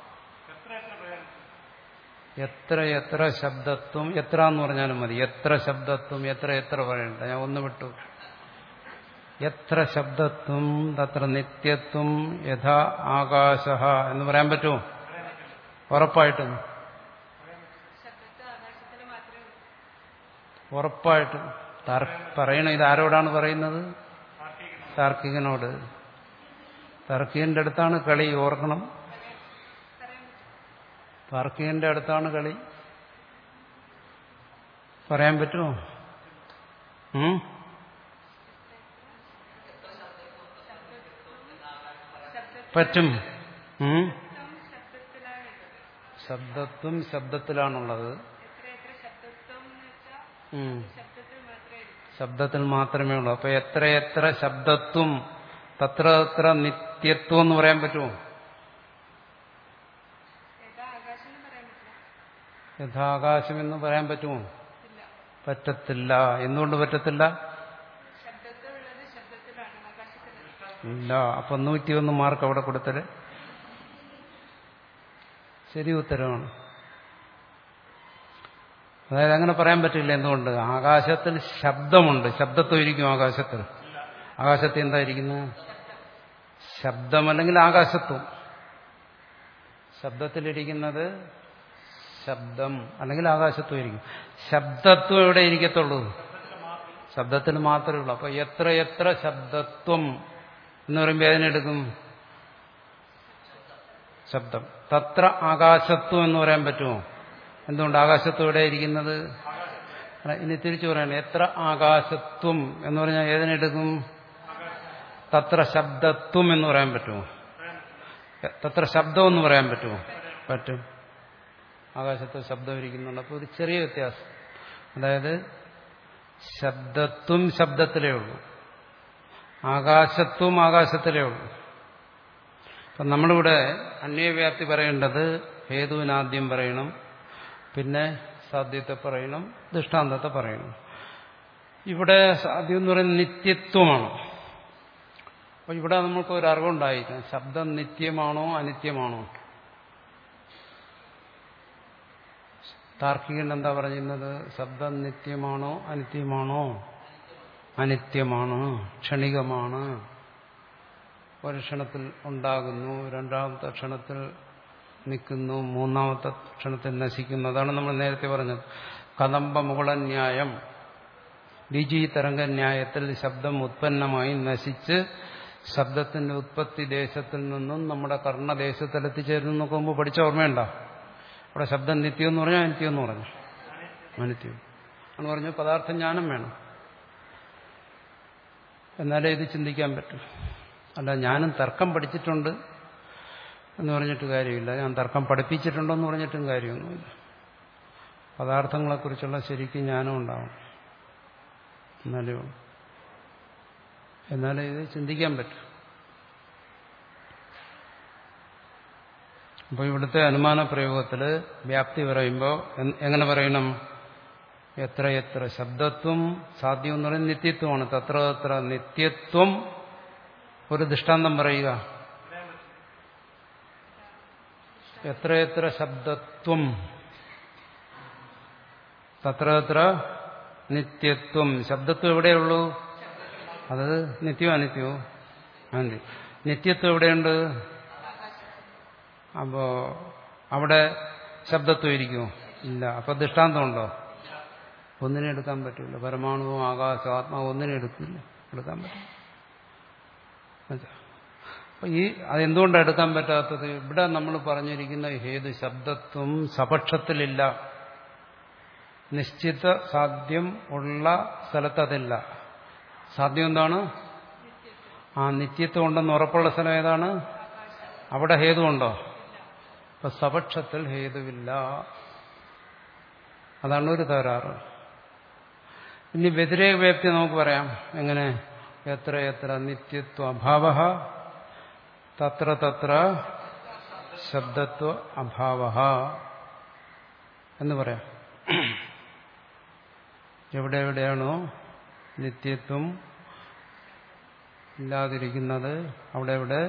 എത്ര എത്ര ശബ്ദത്വം, എത്ര എന്ന് പറഞ്ഞാലും മതി. എത്ര ശബ്ദത്വം, എത്ര എത്ര പറയണ്ട, ഞാൻ ഒന്ന് വിട്ടു. എത്ര ശബ്ദത്വം തത്ര നിത്യത്വം യഥാ ആകാശ എന്ന് പറയാൻ പറ്റുമോ? ഉറപ്പായിട്ടും ഉറപ്പായിട്ടും പറയണം. ഇത് ആരോടാണ് പറയുന്നത്? താർക്കികനോട്. താർക്കികന്റെ അടുത്താണ് കളി, ഓർക്കണം. താർക്കികന്റെ അടുത്താണ് കളി. പറയാൻ പറ്റുമോ? പറ്റും. ശബ്ദത്വം ശബ്ദത്തിലാണുള്ളത്. ശബ്ദത്തിൽ മാത്രമേ ഉള്ളൂ. അപ്പൊ എത്ര എത്ര ശബ്ദത്വം തത്ര തത്ര നിത്യത്വം എന്ന് പറയാൻ പറ്റുമോ? യഥാകാശം എന്ന് പറയാൻ പറ്റുമോ? പറ്റത്തില്ല. എന്തുകൊണ്ട് പറ്റത്തില്ല? ഇല്ല. അപ്പൊ നൂറ്റിയൊന്ന് മാർക്ക് അവിടെ കൊടുത്തത് ശരി ഉത്തരമാണ്. അതായത് അങ്ങനെ പറയാൻ പറ്റില്ല. എന്തുകൊണ്ട്? ആകാശത്തിൽ ശബ്ദമുണ്ട്. ശബ്ദത്വം ഇരിക്കും ആകാശത്തിൽ. ആകാശത്തിൽ എന്തായിരിക്കുന്നു? ശബ്ദം അല്ലെങ്കിൽ ആകാശത്വം. ശബ്ദത്തിലിരിക്കുന്നത് ശബ്ദം അല്ലെങ്കിൽ ആകാശത്വം ഇരിക്കും. ശബ്ദത്വം എവിടെ ഇരിക്കത്തുള്ളൂ? ശബ്ദത്തിൽ മാത്രമേ ഉള്ളൂ. അപ്പൊ എത്ര എത്ര ശബ്ദത്വം എന്ന് പറയുമ്പോൾ ഏതിനെടുക്കും? ശബ്ദം. തത്ര ആകാശത്വം എന്ന് പറയാൻ പറ്റുമോ? എന്തുകൊണ്ട്? ആകാശത്വം എവിടെ ഇരിക്കുന്നത്? ഇനി തിരിച്ചു പറയണം. എത്ര ആകാശത്വം എന്ന് പറഞ്ഞാൽ ഏതിനെടുക്കും? തത്ര ശബ്ദത്വം എന്ന് പറയാൻ പറ്റുമോ? തത്ര ശബ്ദം എന്ന് പറയാൻ പറ്റുമോ? പറ്റും. ആകാശത്ത് ശബ്ദം ഇരിക്കുന്നുണ്ട്. അപ്പോൾ ഒരു ചെറിയ വ്യത്യാസം. അതായത് ശബ്ദത്വം ശബ്ദത്തിലേ ഉള്ളൂ, ആകാശത്വം ആകാശത്തിലേ ഉള്ളൂ. അപ്പം നമ്മളിവിടെ അന്വയവ്യാപ്തി പറയേണ്ടത് ഹേതുവിനാദ്യം പറയണം, പിന്നെ സാധ്യത്തെ പറയണം, ദൃഷ്ടാന്തത്തെ പറയണം. ഇവിടെ സാധ്യം എന്ന് പറയുന്നത് നിത്യത്വമാണ്. അപ്പോൾ ഇവിടെ നമുക്ക് ഒരു അറിവുണ്ടായിരിക്കണം. ശബ്ദം നിത്യമാണോ അനിത്യമാണോ? താർക്കികൻ എന്താ പറയുന്നത്? ശബ്ദം നിത്യമാണോ അനിത്യമാണോ? അനിത്യമാണ്, ക്ഷണികമാണ്. ഒരു ക്ഷണത്തിൽ ഉണ്ടാകുന്നു, രണ്ടാമത്തെ ക്ഷണത്തിൽ നിൽക്കുന്നു, മൂന്നാമത്തെ ക്ഷണത്തിൽ നശിക്കുന്നു. അതാണ് നമ്മൾ നേരത്തെ പറഞ്ഞത്. കദംബ മുകുളന്യായം, ഡിജി തരംഗന്യായത്തിൽ ശബ്ദം ഉത്പന്നമായി നശിച്ച് ശബ്ദത്തിന്റെ ഉത്പത്തി ദേശത്തിൽ നിന്നും നമ്മുടെ കർണദേശത്തിൽ എത്തിച്ചേരുന്നു എന്നൊക്കെ മുമ്പ് പഠിച്ച ഓർമ്മയുണ്ടോ? അവിടെ ശബ്ദം നിത്യം എന്ന് പറഞ്ഞാൽ അനിത്യം എന്ന് പറഞ്ഞു. അനിത്യം എന്ന് പറഞ്ഞു പദാർത്ഥ ജ്ഞാനം വേണം, എന്നാലേ ഇത് ചിന്തിക്കാൻ പറ്റും. അല്ല ഞാനും തർക്കം പഠിച്ചിട്ടുണ്ട്, എന്ന് പറഞ്ഞിട്ട് കാര്യമില്ല. ഞാൻ തർക്കം പഠിപ്പിച്ചിട്ടുണ്ടോയെന്ന് പറഞ്ഞിട്ടും കാര്യമൊന്നുമില്ല. പദാർത്ഥങ്ങളെക്കുറിച്ചുള്ള ശരിക്കും ജ്ഞാനം ഉണ്ടാവും, എന്നാലേ ഉള്ളൂ. എന്നാലേ ഇത് ചിന്തിക്കാൻ പറ്റും. അപ്പോൾ ഇവിടുത്തെ അനുമാന പ്രയോഗത്തിൽ വ്യാപ്തി പറയുമ്പോൾ എങ്ങനെ പറയണം? എത്ര എത്ര ശബ്ദത്വം സാധ്യം എന്ന് പറയുന്നത് നിത്യത്വമാണ്. തത്ര തത്ര നിത്യത്വം. ഒരു ദൃഷ്ടാന്തം പറയുക. എത്ര എത്ര ശബ്ദത്വം തത്ര തത്ര നിത്യത്വം. ശബ്ദത്വം എവിടെയുള്ളൂ? അത് നിത്യമോ അനിത്യമോ? അതെ. നിത്യത്വം എവിടെയുണ്ട്? അപ്പോ അവിടെ ശബ്ദത്വം ഇരിക്കുമോ? ഇല്ല. അപ്പൊ ദൃഷ്ടാന്തമുണ്ടോ? ഒന്നിനെ എടുക്കാൻ പറ്റില്ല. പരമാണുവും ആകാശം ആത്മാവും ഒന്നിനെ എടുക്കില്ല, എടുക്കാൻ പറ്റില്ല. അപ്പൊ ഈ അതെന്തുകൊണ്ടാണ് എടുക്കാൻ പറ്റാത്തത്? ഇവിടെ നമ്മൾ പറഞ്ഞിരിക്കുന്ന ഹേതു ശബ്ദത്വം സപക്ഷത്തിലില്ല. നിശ്ചിത സാധ്യം ഉള്ള സ്ഥലത്ത് അതില്ല. സാധ്യം എന്താണ്? ആ നിത്യത്വം ഉണ്ടെന്ന് ഉറപ്പുള്ള സ്ഥലം ഏതാണ്? അവിടെ ഹേതുണ്ടോ? അപ്പൊ സപക്ഷത്തിൽ ഹേതുവില്ല. അതാണ് ഒരു തകരാറ്. ഇനി വ്യതിരേക വ്യാപ്തി നമുക്ക് പറയാം. എങ്ങനെ? എത്ര എത്ര നിത്യത്വ അഭാവ തത്ര തത്ര ശബ്ദത്വ അഭാവ എന്ന് പറയാം. എവിടെ എവിടെയാണോ നിത്യത്വം ഇല്ലാതിരിക്കുന്നത് അവിടെ ഇവിടെ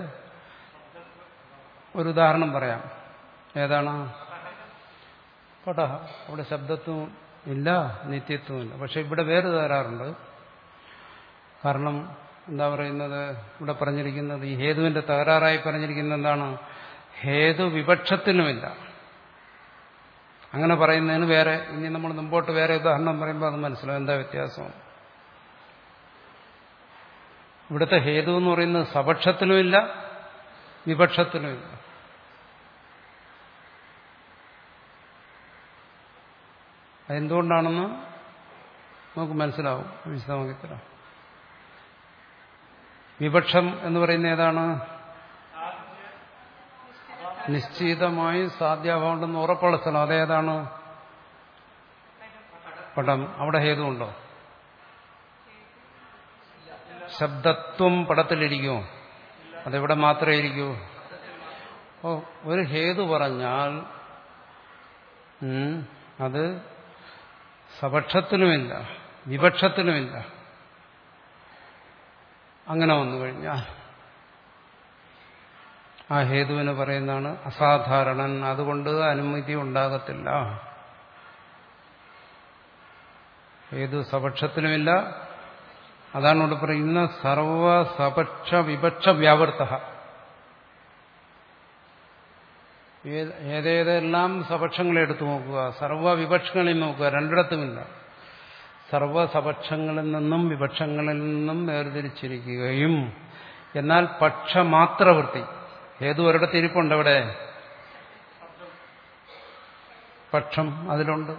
ഒരു ഉദാഹരണം പറയാം. ഏതാണ്? പടഹ. അവിടെ ശബ്ദത്വം ഇല്ല, നിത്യത്വമില്ല. പക്ഷെ ഇവിടെ വേറെ തകരാറുണ്ട്. കാരണം എന്താ പറയുന്നത്? ഇവിടെ പറഞ്ഞിരിക്കുന്നത് ഈ ഹേതുവിന്റെ തകരാറായി പറഞ്ഞിരിക്കുന്നത് എന്താണ്? ഹേതു വിപക്ഷത്തിനുമില്ല. അങ്ങനെ പറയുന്നതിന് വേറെ, ഇനി നമ്മൾ മുമ്പോട്ട് വേറെ ഉദാഹരണം പറയുമ്പോൾ അത് മനസ്സിലാവും എന്താ വ്യത്യാസം. ഇവിടുത്തെ ഹേതു എന്ന് പറയുന്നത് സപക്ഷത്തിനുമില്ല, വിപക്ഷത്തിനുമില്ല. അതെന്തുകൊണ്ടാണെന്ന് നമുക്ക് മനസ്സിലാവും വിശദമാക്കി തരാം. വിപക്ഷം എന്ന് പറയുന്ന ഏതാണ്? നിശ്ചിതമായി സാധ്യാഭാവമുണ്ടെന്ന് ഉറപ്പുള്ള സ്ഥലം. അതേതാണ്? പടം. അവിടെ ഹേതുണ്ടോ? ശബ്ദത്വം പടത്തിലിരിക്കുമോ? അതെവിടെ മാത്രമേ ഇരിക്കൂ? ഓ, ഒരു ഹേതു പറഞ്ഞാൽ അത് സപക്ഷത്തിനുമില്ല, വിപക്ഷത്തിനുമില്ല. അങ്ങനെ വന്നു കഴിഞ്ഞാൽ ആ ഹേതുവിന് പറയുന്നതാണ് അസാധാരണൻ. അതുകൊണ്ട് അനുമതി ഉണ്ടാകത്തില്ല. ഹേതു സപക്ഷത്തിനുമില്ല. അതാണ് ഇവിടെ പറയുന്ന സർവ സപക്ഷ വിപക്ഷ വ്യാവർത്ത. ഏതേതെല്ലാം സപക്ഷങ്ങളെ എടുത്തു നോക്കുക, സർവ വിപക്ഷങ്ങളിൽ നോക്കുക, രണ്ടിടത്തുമില്ല. സർവസപക്ഷങ്ങളിൽ നിന്നും വിപക്ഷങ്ങളിൽ നിന്നും വേർതിരിച്ചിരിക്കുകയും എന്നാൽ പക്ഷമാത്രവൃത്തി. ഹേതു ഒരിടത്ത് ഇരിപ്പുണ്ട്. അവിടെ പക്ഷം അതിലുണ്ട്.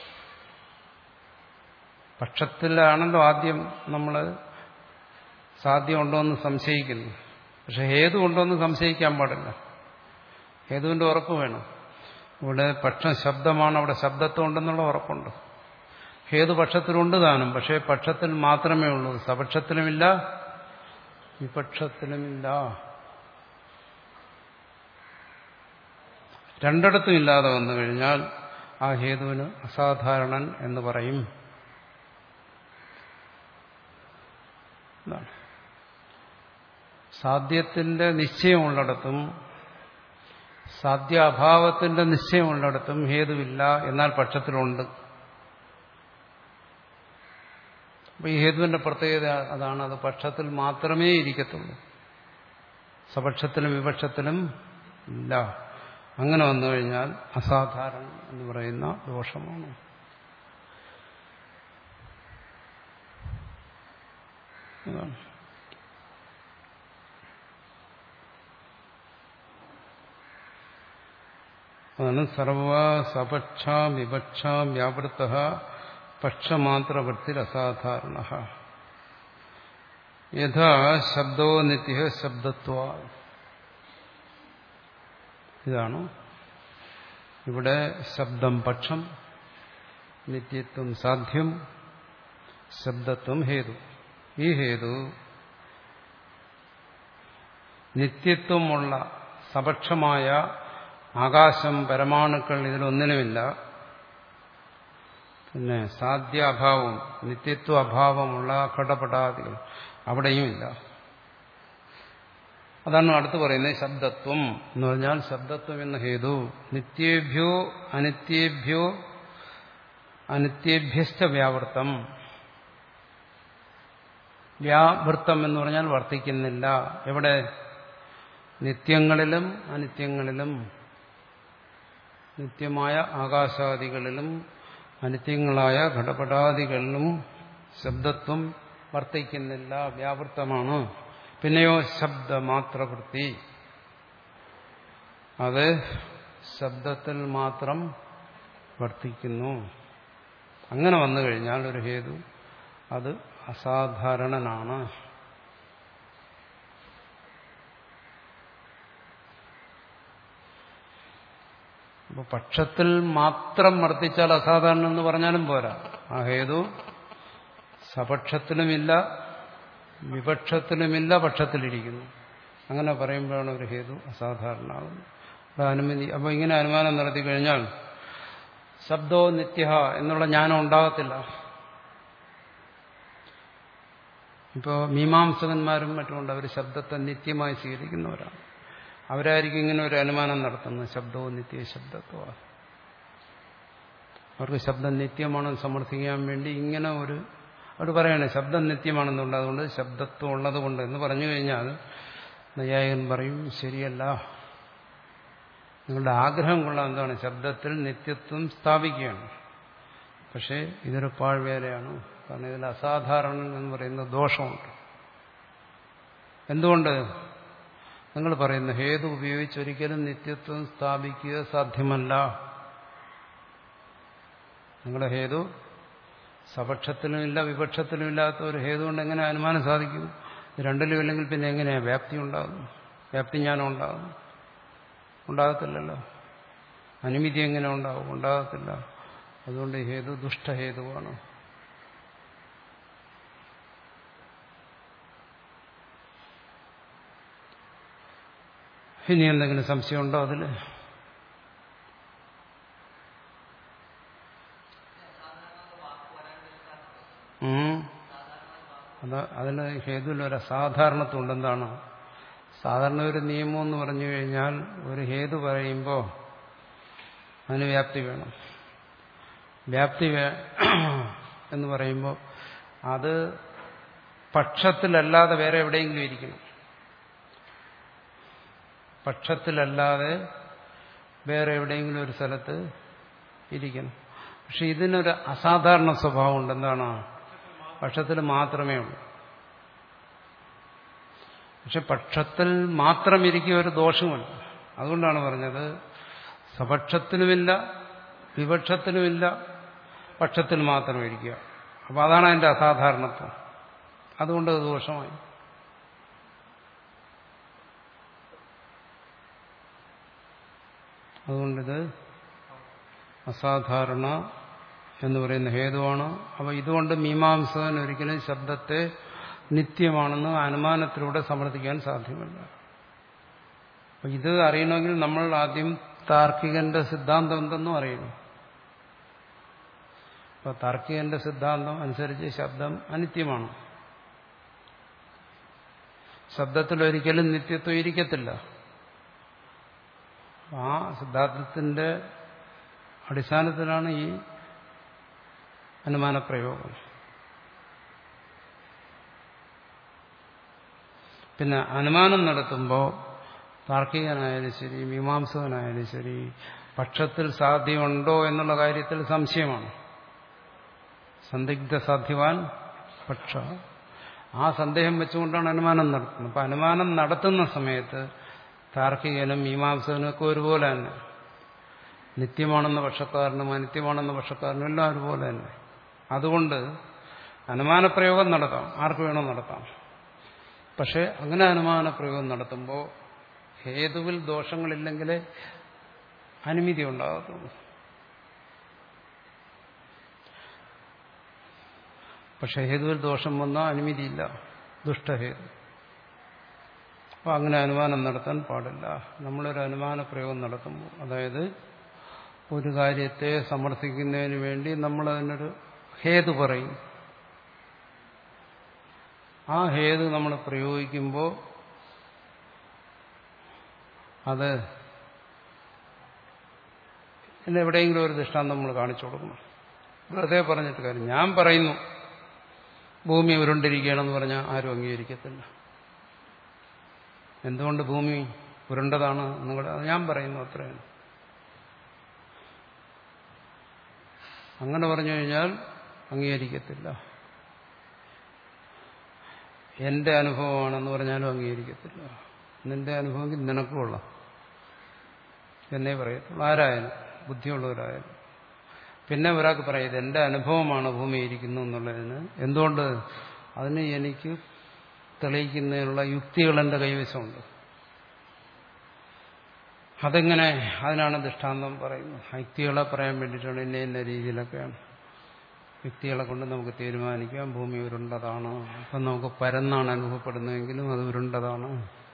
പക്ഷത്തിലാണല്ലോ ആദ്യം നമ്മൾ സാധ്യമുണ്ടോ എന്ന് സംശയിക്കുന്നു. പക്ഷെ ഹേതു ഉണ്ടോ എന്ന് സംശയിക്കാൻ പാടില്ല. ഹേതുവിന്റെ ഉറപ്പ് വേണം. ഇവിടെ പക്ഷം ശബ്ദമാണ്, അവിടെ ശബ്ദത്വം ഉണ്ടെന്നുള്ള ഉറപ്പുണ്ട്. ഹേതു പക്ഷത്തിലുണ്ട് താനും, പക്ഷേ പക്ഷത്തിൽ മാത്രമേ ഉള്ളൂ. സപക്ഷത്തിലുമില്ല, വിപക്ഷത്തിലുമില്ല. രണ്ടിടത്തും ഇല്ലാതെ വന്നു കഴിഞ്ഞാൽ ആ ഹേതുവിന് അസാധാരണൻ എന്ന് പറയും. സാധ്യത്തിന്റെ നിശ്ചയമുള്ളിടത്തും സാധ്യാഭാവത്തിന്റെ നിശ്ചയമുള്ളിടത്തും ഹേതുവില്ല, എന്നാൽ പക്ഷത്തിലുണ്ട്. അപ്പൊ ഈ ഹേതുവിന്റെ പ്രത്യേകത അതാണ്. അത് പക്ഷത്തിൽ മാത്രമേ ഇരിക്കത്തുള്ളൂ, സപക്ഷത്തിലും വിപക്ഷത്തിലും ഇല്ല. അങ്ങനെ വന്നു കഴിഞ്ഞാൽ അസാധാരണം എന്ന് പറയുന്ന ദോഷമാണ്. അതാണ് സർവ സപക്ഷ വിപക്ഷ വ്യാവൃത്ത പക്ഷമാത്രവൃത്തി അസാധാരണ. യഥാ ശബ്ദോ നിത്യ ശബ്ദത്വ. ഇതാണ് ഇവിടെ ശബ്ദം പക്ഷം, നിത്യത്വം സാധ്യം, ശബ്ദത്വം ഹേതു. ഈ ഹേതു നിത്യത്വമുള്ള സപക്ഷമായ ആകാശം, പരമാണുക്കൾ ഇതിലൊന്നിനുമില്ല. പിന്നെ സാധ്യ അഭാവം, നിത്യത്വ അഭാവമുള്ള ഘടപടാദികൾ അവിടെയുമില്ല. അതാണ് അടുത്ത് പറയുന്നത് ശബ്ദത്വം എന്ന് പറഞ്ഞാൽ ശബ്ദത്വം എന്ന ഹേതു നിത്യേഭ്യോ അനിത്യേഭ്യോ അനിത്യേഭ്യശ്ച വ്യാവൃത്തം. വ്യാവൃത്തം എന്ന് പറഞ്ഞാൽ വർത്തിക്കുന്നില്ല. എവിടെ? നിത്യങ്ങളിലും അനിത്യങ്ങളിലും, നിത്യമായ ആകാശാദികളിലും അനിത്യങ്ങളായ ഘടപടാദികളിലും ശബ്ദത്വം വർത്തിക്കുന്നില്ല, വ്യാവൃത്തമാണ്. പിന്നെയോ ശബ്ദമാത്രവൃത്തി, അത് ശബ്ദത്തിൽ മാത്രം വർത്തിക്കുന്നു. അങ്ങനെ വന്നു കഴിഞ്ഞാൽ ഒരു ഹേതു അത് അസാധാരണനാണ്. അപ്പൊ പക്ഷത്തിൽ മാത്രം വർത്തിച്ചാൽ അസാധാരണം എന്ന് പറഞ്ഞാലും പോരാ. ആ ഹേതു സപക്ഷത്തിലുമില്ല, വിപക്ഷത്തിലുമില്ല, പക്ഷത്തിലിരിക്കുന്നു. അങ്ങനെ പറയുമ്പോഴാണ് ഒരു ഹേതു അസാധാരണമാകുന്നത്. അനുമതി. അപ്പൊ ഇങ്ങനെ അനുമാനം നടത്തി കഴിഞ്ഞാൽ ശബ്ദോ നിത്യ എന്നുള്ള ജ്ഞാനം ഉണ്ടാകത്തില്ല. ഇപ്പോൾ മീമാംസകന്മാരും മറ്റുമുണ്ട്, അവർ ശബ്ദത്തെ നിത്യമായി സ്വീകരിക്കുന്നവരാണ്. അവരായിരിക്കും ഇങ്ങനെ ഒരു അനുമാനം നടത്തുന്നത്, ശബ്ദവും നിത്യ ശബ്ദത്വ. അവർക്ക് ശബ്ദം നിത്യമാണെന്ന് സമർത്ഥിക്കാൻ വേണ്ടി ഇങ്ങനെ ഒരു അവർ പറയണേ ശബ്ദം നിത്യമാണെന്നുണ്ട്, അതുകൊണ്ട് ശബ്ദത്വം ഉള്ളത് കൊണ്ട് എന്ന് പറഞ്ഞു കഴിഞ്ഞാൽ നൈയായികൻ പറയും ശരിയല്ല, നിങ്ങളുടെ ആഗ്രഹം കൊള്ളാൻ എന്താണ് ശബ്ദത്തിൽ നിത്യത്വം സ്ഥാപിക്കുകയാണ്. പക്ഷേ ഇതൊരു പാഴ്വേലയാണ്. കാരണം ഇതിൽ അസാധാരണം എന്ന് പറയുന്ന ദോഷമുണ്ട്. എന്തുകൊണ്ട്? നിങ്ങൾ പറയുന്ന ഹേതു ഉപയോഗിച്ച് ഒരിക്കലും നിത്യത്വം സ്ഥാപിക്കുക സാധ്യമല്ല. നിങ്ങളുടെ ഹേതു സപക്ഷത്തിലുമില്ല, വിപക്ഷത്തിലുമില്ലാത്ത ഒരു ഹേതു കൊണ്ട് എങ്ങനെ അനുമാനം സാധിക്കും? രണ്ടിലും ഇല്ലെങ്കിൽ പിന്നെ എങ്ങനെയാണ് വ്യാപ്തി ഉണ്ടാകും? വ്യാപ്തി ജ്ഞാനം ഉണ്ടാകും? ഉണ്ടാകത്തില്ലല്ലോ. അനുമതി എങ്ങനെ ഉണ്ടാവും? ഉണ്ടാകത്തില്ല. അതുകൊണ്ട് ഹേതു ദുഷ്ടഹേതുവാണ്. ഇനി എന്തെങ്കിലും സംശയമുണ്ടോ അതിൽ? അത് അതിന് ഹേതുവിൽ ഒരു അസാധാരണത്വം ഉണ്ട്. എന്താണ്? സാധാരണ ഒരു നിയമം എന്ന് പറഞ്ഞു കഴിഞ്ഞാൽ ഒരു ഹേതു പറയുമ്പോൾ അതിന് വ്യാപ്തി വേണം. വ്യാപ്തി എന്ന് പറയുമ്പോൾ അത് പക്ഷത്തിലല്ലാതെ വേറെ എവിടെയെങ്കിലും ഇരിക്കണം. പക്ഷത്തിലല്ലാതെ വേറെ എവിടെയെങ്കിലും ഒരു സ്ഥലത്ത് ഇരിക്കണം. പക്ഷെ ഇതിനൊരു അസാധാരണ സ്വഭാവമുണ്ട്. എന്താണ്? പക്ഷത്തിൽ മാത്രമേ ഉള്ളൂ. പക്ഷെ പക്ഷത്തിൽ മാത്രം ഇരിക്കുക ഒരു ദോഷമല്ല. അതുകൊണ്ടാണ് പറഞ്ഞത് സപക്ഷത്തിനുമില്ല, വിപക്ഷത്തിനുമില്ല, പക്ഷത്തിൽ മാത്രം ഇരിക്കുക. അപ്പോൾ അതാണ് അതിൻ്റെ അസാധാരണത്വം. അതുകൊണ്ട് അത് ദോഷമായി. അതുകൊണ്ടിത് അസാധാരണ എന്ന് പറയുന്ന ഹേതുവാണ്. അപ്പോൾ ഇതുകൊണ്ട് മീമാംസകൻ ഒരിക്കലും ശബ്ദത്തെ നിത്യമാണെന്ന് അനുമാനത്തിലൂടെ സമർത്ഥിക്കാൻ സാധ്യമല്ല. അപ്പോൾ ഇത് അറിയണമെങ്കിൽ നമ്മൾ ആദ്യം താർക്കികന്റെ സിദ്ധാന്തം എന്തെന്നും അറിയണം. അപ്പോൾ താർക്കികന്റെ സിദ്ധാന്തം അനുസരിച്ച് ശബ്ദം അനിത്യമാണ്. ശബ്ദത്തിലൊരിക്കലും നിത്യത്വം ഇരിക്കത്തില്ല. ആ സിദ്ധാന്തത്തിന്റെ അടിസ്ഥാനത്തിലാണ് ഈ അനുമാനപ്രയോഗം. പിന്നെ അനുമാനം നടത്തുമ്പോൾ താർക്കികനായാലും ശരി, മീമാംസകനായാലും ശരി, പക്ഷത്തിൽ സാധ്യമുണ്ടോ എന്നുള്ള കാര്യത്തിൽ സംശയമാണ്. സന്ദിഗ്ധ സാധ്യവാൻ പക്ഷ. ആ സന്ദേഹം വെച്ചുകൊണ്ടാണ് അനുമാനം നടത്തുന്നത്. അപ്പം അനുമാനം നടത്തുന്ന സമയത്ത് താർക്കികനും മീമാംസകനും ഒക്കെ ഒരുപോലെ തന്നെ, നിത്യമാണെന്ന പക്ഷക്കാരനും അനിത്യമാണെന്ന പക്ഷക്കാരനും എല്ലാം ഒരുപോലെ തന്നെ. അതുകൊണ്ട് അനുമാനപ്രയോഗം നടത്താം, ആർക്ക് വേണോ നടത്താം. പക്ഷെ അങ്ങനെ അനുമാനപ്രയോഗം നടത്തുമ്പോൾ ഹേതുവിൽ ദോഷങ്ങളില്ലെങ്കിലേ അനുമതി ഉണ്ടാകത്തുള്ളൂ. പക്ഷെ ഹേതുവിൽ ദോഷം വന്നാൽ അനുമതിയില്ല, ദുഷ്ടഹേതു. അപ്പോൾ അങ്ങനെ അനുമാനം നടത്താൻ പാടില്ല. നമ്മളൊരു അനുമാന പ്രയോഗം നടത്തുമ്പോൾ, അതായത് ഒരു കാര്യത്തെ സമർത്ഥിക്കുന്നതിന് വേണ്ടി നമ്മളതിനൊരു ഹേതു പറയും. ആ ഹേതു നമ്മൾ പ്രയോഗിക്കുമ്പോൾ അത് എവിടെയെങ്കിലും ഒരു ദൃഷ്ടാന്തം നമ്മൾ കാണിച്ചു കൊടുക്കണം. വെറുതെ പറഞ്ഞിട്ട് കാര്യം. ഞാൻ പറയുന്നു ഭൂമി ഉരുണ്ടിരിക്കുകയാണെന്ന് പറഞ്ഞാൽ ആരും അംഗീകരിക്കത്തില്ല. എന്തുകൊണ്ട് ഭൂമി ഉരുണ്ടതാണ് നിങ്ങളുടെ, ഞാൻ പറയുന്നു അത്രയാണ്. അങ്ങനെ പറഞ്ഞു കഴിഞ്ഞാൽ അംഗീകരിക്കത്തില്ല. എന്റെ അനുഭവമാണെന്ന് പറഞ്ഞാലും അംഗീകരിക്കത്തില്ല. നിന്റെ അനുഭവമെങ്കിൽ നിനക്കും കൊള്ളാം എന്നേ പറയത്തുള്ളൂ. ആരായാലും, ബുദ്ധിയുള്ളവരായാലും. പിന്നെ ഒരാൾക്ക് പറയാം ഇത് എന്റെ അനുഭവമാണ് ഭൂമി ഇരിക്കുന്നു എന്നുള്ളതിന്. എന്തുകൊണ്ട്? അതിന് എനിക്ക് തെളിയിക്കുന്നതിനുള്ള യുക്തികൾ എന്റെ കൈവശമുണ്ട്. അതെങ്ങനെ? അതിനാണ് ദൃഷ്ടാന്തം പറയുന്നത്. യുക്തികളെ പറയാൻ വേണ്ടിയിട്ടാണ്. ഇന്ന ഇന്ന രീതിയിലൊക്കെയാണ് യുക്തികളെ കൊണ്ട് നമുക്ക് തീരുമാനിക്കാം ഭൂമി ഉരുണ്ടതാണ്. അപ്പം നമുക്ക് പരന്നാണ് അനുഭവപ്പെടുന്നതെങ്കിലും അത് ഉരുണ്ടതാണ്.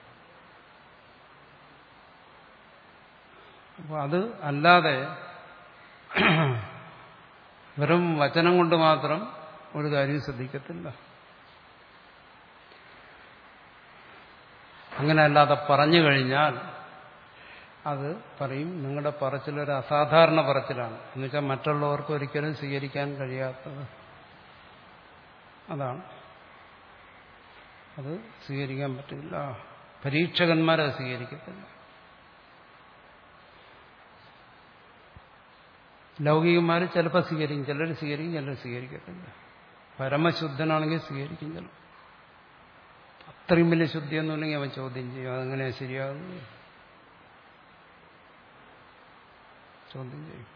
അപ്പോൾ അത് അല്ലാതെ വെറും വചനം കൊണ്ട് മാത്രം ഒരു കാര്യം ശ്രദ്ധിക്കത്തില്ല. അങ്ങനെ അല്ലാതെ പറഞ്ഞു കഴിഞ്ഞാൽ അത് പറയും നിങ്ങളുടെ പറച്ചിലൊരു അസാധാരണ പറച്ചിലാണ്, എന്നുവെച്ചാൽ മറ്റുള്ളവർക്ക് ഒരിക്കലും സ്വീകരിക്കാൻ കഴിയാത്തത്. അതാണ്, അത് സ്വീകരിക്കാൻ പറ്റില്ല. പരീക്ഷകന്മാരത് സ്വീകരിക്കത്തില്ല. ലൗകികന്മാർ ചിലപ്പോൾ സ്വീകരിക്കും, ചിലർ സ്വീകരിക്കും, ചിലർ സ്വീകരിക്കത്തില്ല. പരമശുദ്ധനാണെങ്കിൽ സ്വീകരിക്കും. ചിലർ അത്രയും വലിയ ശുദ്ധിയൊന്നുമില്ലെങ്കിൽ അവൻ ചോദ്യം ചെയ്യും. അതെങ്ങനെയാ ശരിയാകുന്നത്? ചോദ്യം ചെയ്യും.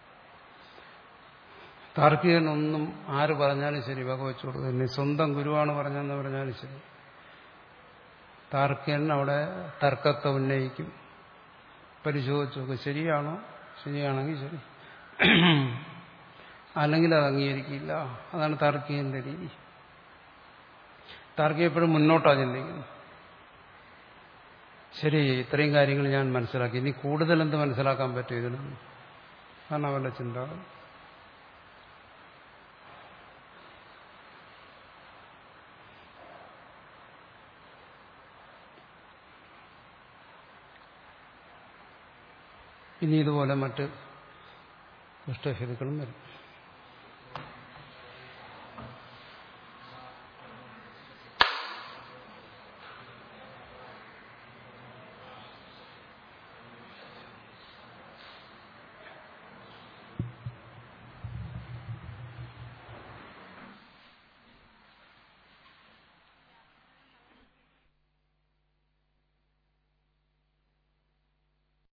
താർക്കികനൊന്നും ആര് പറഞ്ഞാലും ശരി വകവെച്ചു കൊടുക്കും. ഇനി സ്വന്തം ഗുരുവാണ് പറഞ്ഞതെന്ന് പറഞ്ഞാലും ശരി, താർക്കികൻ അവിടെ തർക്കത്തെ ഉന്നയിക്കും, പരിശോധിച്ചു നോക്കും. ശരിയാണോ? ശരിയാണെങ്കിൽ ശരി, അല്ലെങ്കിൽ അത് അംഗീകരിക്കില്ല. അതാണ് താർക്കികന്റെ രീതി. താർക്കികൻ എപ്പോഴും മുന്നോട്ടാണ് ചിന്തിക്കുന്നത്. ശരി, ഇത്രയും കാര്യങ്ങൾ ഞാൻ മനസ്സിലാക്കി, ഇനി കൂടുതൽ എന്ത് മനസ്സിലാക്കാൻ പറ്റും ഇതിൽ? കാരണം അവരുടെ ചിന്ത. ഇനി ഇതുപോലെ മറ്റ് ദുഷ്ടഹേതുക്കളും വരും.